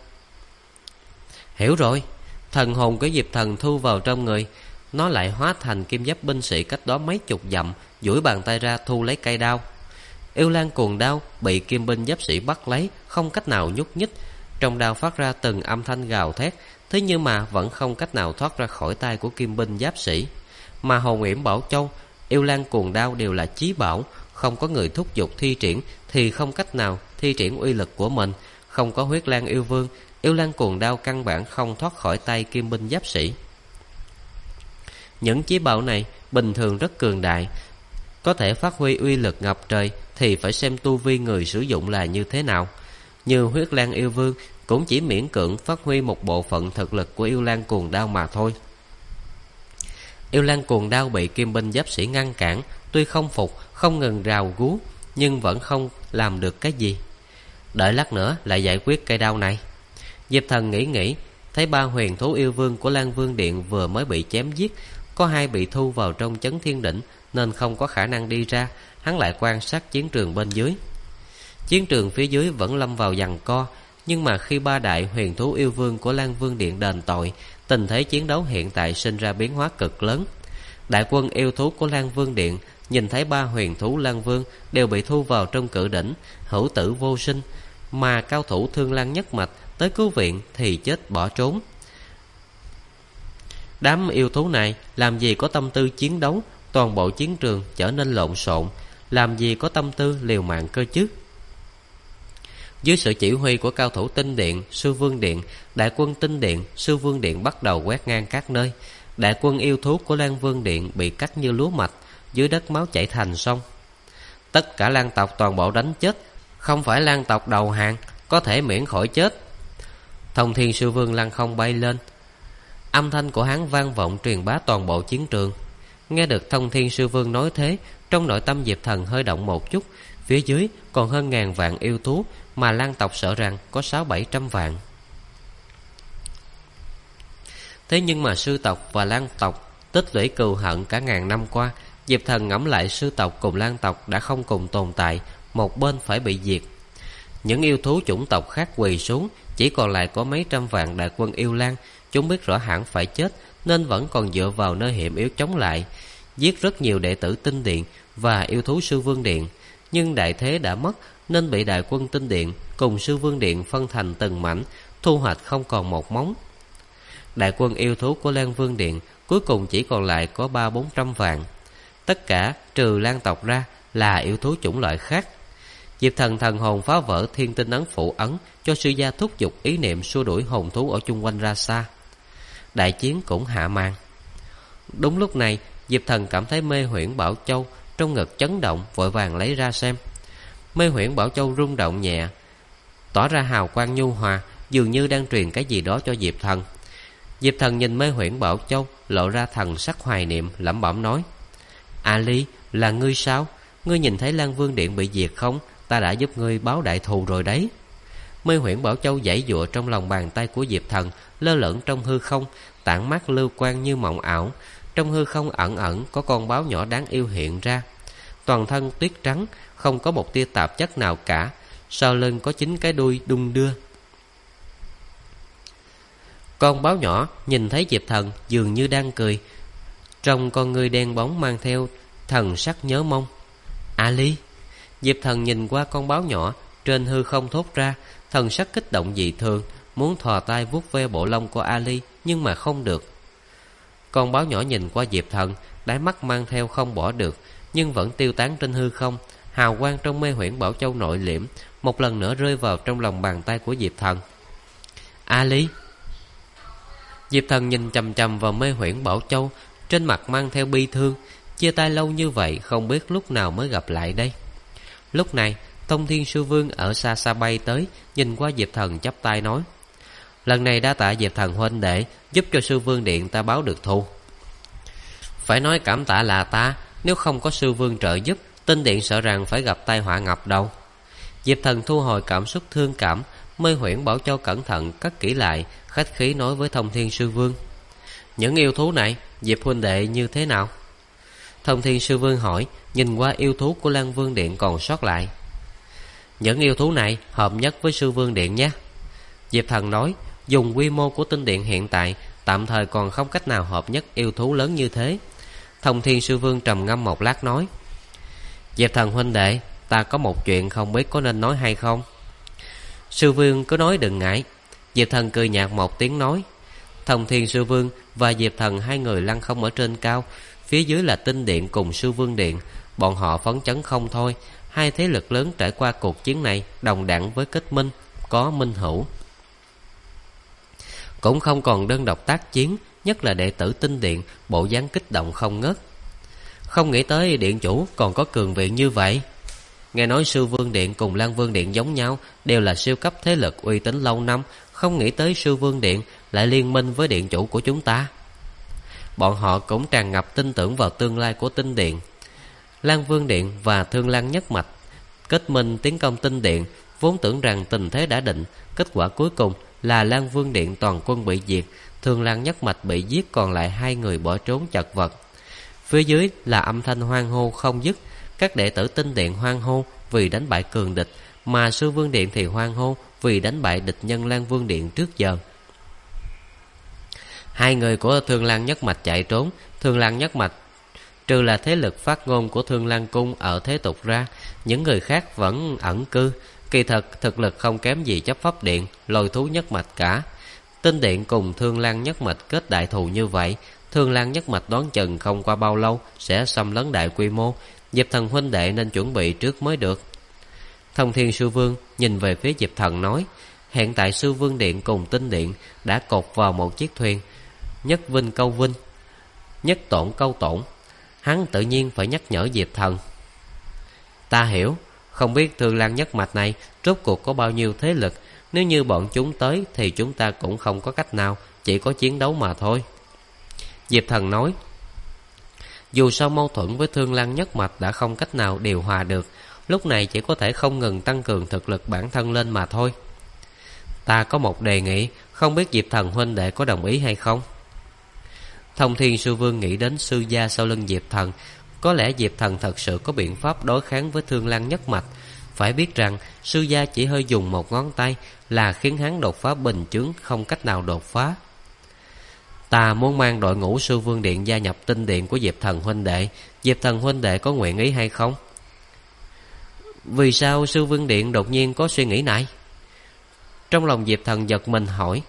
Hiểu rồi. Thần hồn của Diệp Thần thu vào trong người, nó lại hóa thành kim giáp binh sĩ cách đó mấy chục dặm, duỗi bàn tay ra thu lấy cây đao. Yêu Lan cuồng đao bị kim binh giáp sĩ bắt lấy, không cách nào nhúc nhích. Trong đao phát ra từng âm thanh gào thét, thế nhưng mà vẫn không cách nào thoát ra khỏi tay của kim binh giáp sĩ. Mà Hồn Yểm Bảo Châu, Yêu Lan cuồng đao đều là chí bảo, không có người thúc giục thi triển thì không cách nào thi triển uy lực của mình. Không có Huyết Lan yêu vương, Yêu Lan cuồng đao căn bản không thoát khỏi tay kim binh giáp sĩ. Những chí bảo này bình thường rất cường đại, có thể phát huy uy lực ngập trời thì phải xem tu vi người sử dụng là như thế nào. Như Huyết Lan yêu vương cũng chỉ miễn cưỡng phát huy một bộ phận thực lực của Yêu Lan cuồng đao mà thôi. Yêu Lan cuồng đao bị kim binh giáp sĩ ngăn cản, tuy không phục, không ngừng rào rú, nhưng vẫn không làm được cái gì. Đợi lát nữa lại giải quyết cây đao này. Diệp Thần nghĩ, thấy ba huyền thú yêu vương của Lan Vương Điện vừa mới bị chém giết, có hai bị thu vào trong chấn thiên đỉnh nên không có khả năng đi ra. Hắn lại quan sát chiến trường bên dưới. Chiến trường phía dưới vẫn lâm vào giằng co, nhưng mà khi ba đại huyền thú yêu vương của Lan Vương Điện đền tội, tình thế chiến đấu hiện tại sinh ra biến hóa cực lớn. Đại quân yêu thú của Lan Vương Điện nhìn thấy ba huyền thú Lan Vương đều bị thu vào trong cự đỉnh, hữu tử vô sinh, mà cao thủ Thương Lan nhất mạch tới cứu viện thì chết bỏ trốn. Đám yêu thú này làm gì có tâm tư chiến đấu, toàn bộ chiến trường trở nên lộn xộn, làm gì có tâm tư liều mạng cơ chứ. Dưới sự chỉ huy của cao thủ Tinh Điện, Sư Vương Điện, đại quân Tinh Điện, Sư Vương Điện bắt đầu quét ngang các nơi. Đại quân yêu thú của Lan Vương Điện bị cắt như lúa mạch, dưới đất máu chảy thành sông. Tất cả Lan tộc toàn bộ đánh chết, không phải Lan tộc đầu hàng, có thể miễn khỏi chết. Thông Thiên Sư Vương lăng không bay lên, âm thanh của hắn vang vọng truyền bá toàn bộ chiến trường. Nghe được Thông Thiên Sư Vương nói thế, trong nội tâm Diệp Thần hơi động một chút. Phía dưới còn hơn 1000 vạn yêu thú, mà Lan tộc sợ rằng có 600-700 vạn. Thế nhưng mà sư tộc và Lan tộc tích lũy cừu hận cả ngàn năm qua. Diệp Thần ngẫm lại, sư tộc cùng Lan tộc đã không cùng tồn tại, một bên phải bị diệt. Những yêu thú chủng tộc khác quỳ xuống, chỉ còn lại có mấy trăm vạn đại quân yêu Lan. Chúng biết rõ hẳn phải chết, nên vẫn còn dựa vào nơi hiểm yếu chống lại, giết rất nhiều đệ tử Tinh Điện và yêu thú Sư Vương Điện. Nhưng đại thế đã mất, nên bị đại quân Tinh Điện cùng Sư Vương Điện phân thành từng mảnh, thu hoạch không còn một móng. đại quân yêu thú của Lan Vương Điện cuối cùng chỉ còn lại có 300-400 vạn. Tất cả trừ Lan tộc ra là yêu thú chủng loại khác. Diệp Thần thần hồn phá vỡ thiên tinh ấn phụ ấn, cho sư gia thúc giục ý niệm xua đuổi hồn thú ở chung quanh ra xa. Đại chiến cũng hạ màn. Đúng lúc này, Diệp Thần cảm thấy Mê Huyễn Bảo Châu trong ngực chấn động, vội vàng lấy ra xem. Mê Huyễn Bảo Châu rung động nhẹ, tỏa ra hào quang nhu hòa, dường như đang truyền cái gì đó cho Diệp Thần. Diệp Thần nhìn Mê Huyễn Bảo Châu, lộ ra thần sắc hoài niệm, lẩm bẩm nói: A Ly, là ngươi sao? Ngươi nhìn thấy Lan Vương Điện bị diệt không? Ta đã giúp ngươi báo đại thù rồi đấy. Mê Huyễn Bảo Châu giãy giụa trong lòng bàn tay của Diệp Thần, lơ lửng trong hư không, tản mát lưu quang như mộng ảo. Trong hư không ẩn ẩn có con báo nhỏ đáng yêu hiện ra, toàn thân tuyết trắng, không có một tia tạp chất nào cả. Sau lưng có 9 cái đuôi đung đưa. Con báo nhỏ nhìn thấy Diệp Thần dường như đang cười, trong con ngươi đen bóng mang theo thần sắc nhớ mong. A Ly. Diệp Thần nhìn qua con báo nhỏ trên hư không thốt ra, thần sắc kích động dị thường, muốn thò tay vuốt ve bộ lông của A Ly nhưng mà không được. Con báo nhỏ nhìn qua Diệp Thần, đáy mắt mang theo không bỏ được, nhưng vẫn tiêu tán trên hư không. Hào quang trong Mê Huyễn Bảo Châu nội liễm, một lần nữa rơi vào trong lòng bàn tay của Diệp Thần. A Ly. Diệp Thần nhìn chằm chằm vào Mê Huyễn Bảo Châu, trên mặt mang theo bi thương. Chia tay lâu như vậy, không biết lúc nào mới gặp lại đây. Lúc này Thông Thiên Sư Vương ở xa xa bay tới, nhìn qua Diệp Thần chắp tay nói: lần này đa tạ Diệp Thần huynh đệ, giúp cho Sư Vương Điện ta báo được thù. Phải nói cảm tạ là ta, nếu không có Sư Vương trợ giúp, Tinh Điện sợ rằng phải gặp tai họa ngập đầu. Diệp Thần thu hồi cảm xúc thương cảm, Mê Huyễn Bảo Châu cẩn thận cất kỹ lại, khách khí nói với Thông Thiên Sư Vương: những yêu thú này, Diệp huynh đệ như thế nào? Thông Thiên Sư Vương hỏi, nhìn qua yêu thú của Lan Vương Điện còn sót lại. Những yêu thú này hợp nhất với Sư Vương Điện nhé. Diệp Thần nói, dùng quy mô của Tinh Điện hiện tại, tạm thời còn không cách nào hợp nhất yêu thú lớn như thế. Thông Thiên Sư Vương trầm ngâm một lát nói: Diệp Thần huynh đệ, ta có một chuyện không biết có nên nói hay không. Sư Vương cứ nói đừng ngại. Diệp Thần cười nhạt một tiếng nói. Thông Thiên Sư Vương và Diệp Thần hai người lăng không ở trên cao, phía dưới là Tinh Điện cùng Sư Vương Điện. Bọn họ phấn chấn không thôi. Hai thế lực lớn trải qua cuộc chiến này đồng đẳng với kết minh, có minh hữu, cũng không còn đơn độc tác chiến. Nhất là đệ tử Tinh Điện, bộ dáng kích động không ngớt. Không nghĩ tới điện chủ còn có cường viện như vậy. Nghe nói Sư Vương Điện cùng Lan Vương Điện giống nhau, đều là siêu cấp thế lực uy tín lâu năm. Không nghĩ tới Sư Vương Điện lại liên minh với điện chủ của chúng ta. Bọn họ cũng tràn ngập tin tưởng vào tương lai của Tinh Điện. Lan Vương Điện và Thương Lan Nhất Mạch kết minh tiến công Tinh Điện, vốn tưởng rằng tình thế đã định. Kết quả cuối cùng là Lan Vương Điện toàn quân bị diệt, Thương Lan Nhất Mạch bị giết, còn lại hai người bỏ trốn chật vật. Phía dưới là âm thanh hoan hô không dứt. Các đệ tử Tinh Điện hoan hô vì đánh bại cường địch, mà Sư Vương Điện thì hoan hô vì đánh bại địch nhân Lan Vương Điện trước giờ. Hai người của Thương Lan Nhất Mạch chạy trốn. Thương Lan Nhất Mạch trừ là thế lực phát ngôn của Thương Lan Cung ở thế tục ra, những người khác vẫn ẩn cư. Kỳ thật thực lực không kém gì Chấp Pháp Điện, Lôi Thú Nhất Mạch cả. Tinh Điện cùng Thương Lan Nhất Mạch kết đại thù như vậy, Thương Lan Nhất Mạch đoán chừng không qua bao lâu sẽ xâm lấn đại quy mô. Diệp Thần huynh đệ nên chuẩn bị trước mới được. Thông Thiên Sư Vương nhìn về phía Diệp Thần nói, hiện tại Sư Vương Điện cùng Tinh Điện đã cột vào một chiếc thuyền, nhất vinh câu vinh, nhất tổn câu tổn. Hắn tự nhiên phải nhắc nhở Diệp Thần. Ta hiểu, không biết Thương Lan Nhất Mạch này rốt cuộc có bao nhiêu thế lực. Nếu như bọn chúng tới thì chúng ta cũng không có cách nào, chỉ có chiến đấu mà thôi. Diệp Thần nói, dù sao mâu thuẫn với Thương Lan Nhất Mạch đã không cách nào điều hòa được, lúc này chỉ có thể không ngừng tăng cường thực lực bản thân lên mà thôi. Ta có một đề nghị, không biết Diệp Thần huynh đệ có đồng ý hay không? Thông Thiên Sư Vương nghĩ đến sư gia sau lưng Diệp Thần. Có lẽ Diệp Thần thật sự có biện pháp đối kháng với Thương Lan Nhất Mạch. Phải biết rằng sư gia chỉ hơi dùng một ngón tay là khiến hắn đột phá bình chướng, không cách nào đột phá. Ta muốn mang đội ngũ Sư Vương Điện gia nhập Tinh Điện của Diệp Thần huynh đệ. Diệp Thần huynh đệ có nguyện ý hay không? Vì sao Sư Vương Điện đột nhiên có suy nghĩ này? Trong lòng Diệp Thần giật mình hỏi.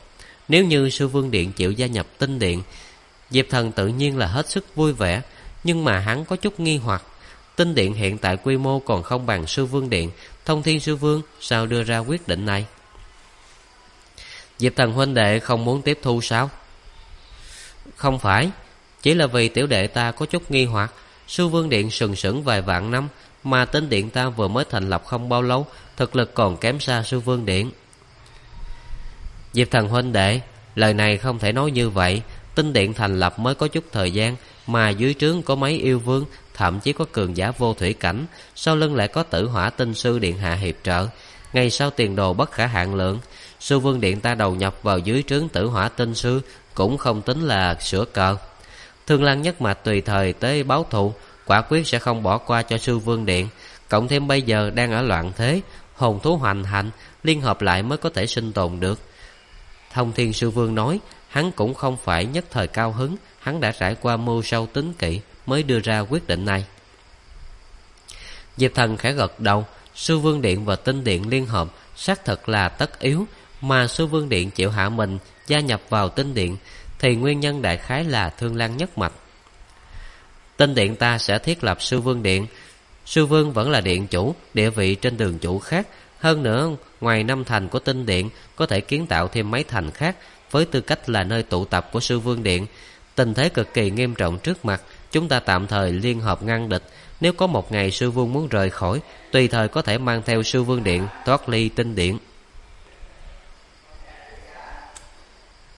Nếu như Sư Vương Điện chịu gia nhập Tinh Điện, Diệp Thần tự nhiên là hết sức vui vẻ. Nhưng mà hắn có chút nghi hoặc. Tinh Điện hiện tại quy mô còn không bằng Sư Vương Điện, Thông Thiên Sư Vương sao đưa ra quyết định này? Diệp Thần huynh đệ không muốn tiếp thu sao? Không phải, chỉ là vì tiểu đệ ta có chút nghi hoặc. Sư Vương Điện sừng sững vài vạn năm, mà Tinh Điện ta vừa mới thành lập không bao lâu, thực lực còn kém xa Sư Vương Điện. Diệp Thần huynh đệ, lời này không thể nói như vậy. Tinh Điện thành lập mới có chút thời gian, mà dưới trướng có mấy yêu vương, thậm chí có cường giả vô thủy cảnh, sau lưng lại có Tử Hỏa Tinh Sư Điện hạ hiệp trợ. Ngày sau tiền đồ bất khả hạn lượng. Sư Vương Điện ta đầu nhập vào dưới trướng Tử Hỏa Tinh Sư cũng không tính là sửa cờ. Thương Lan Nhất Mạch tùy thời tới báo thù, quả quyết sẽ không bỏ qua cho Sư Vương Điện. Cộng thêm bây giờ đang ở loạn thế, hồn thú hoành hành, liên hợp lại mới có thể sinh tồn được. Thông Thiên Sư Vương nói, hắn cũng không phải nhất thời cao hứng, hắn đã trải qua mưu sâu tính kỹ mới đưa ra quyết định này. Diệp Thần khẽ gật đầu. Sư Vương Điện và Tinh Điện liên hợp xác thực là tất yếu, mà Sư Vương Điện chịu hạ mình gia nhập vào Tinh Điện thì nguyên nhân đại khái là Thương Lan Nhất Mạch. Tinh Điện ta sẽ thiết lập Sư Vương Điện. Sư Vương vẫn là điện chủ, địa vị trên đường chủ khác. Hơn nữa, ngoài 5 thành của Tinh Điện, có thể kiến tạo thêm mấy thành khác với tư cách là nơi tụ tập của Sư Vương Điện. Tình thế cực kỳ nghiêm trọng trước mặt, chúng ta tạm thời liên hợp ngăn địch. Nếu có một ngày Sư Vương muốn rời khỏi, tùy thời có thể mang theo Sư Vương Điện thoát ly Tinh Điện.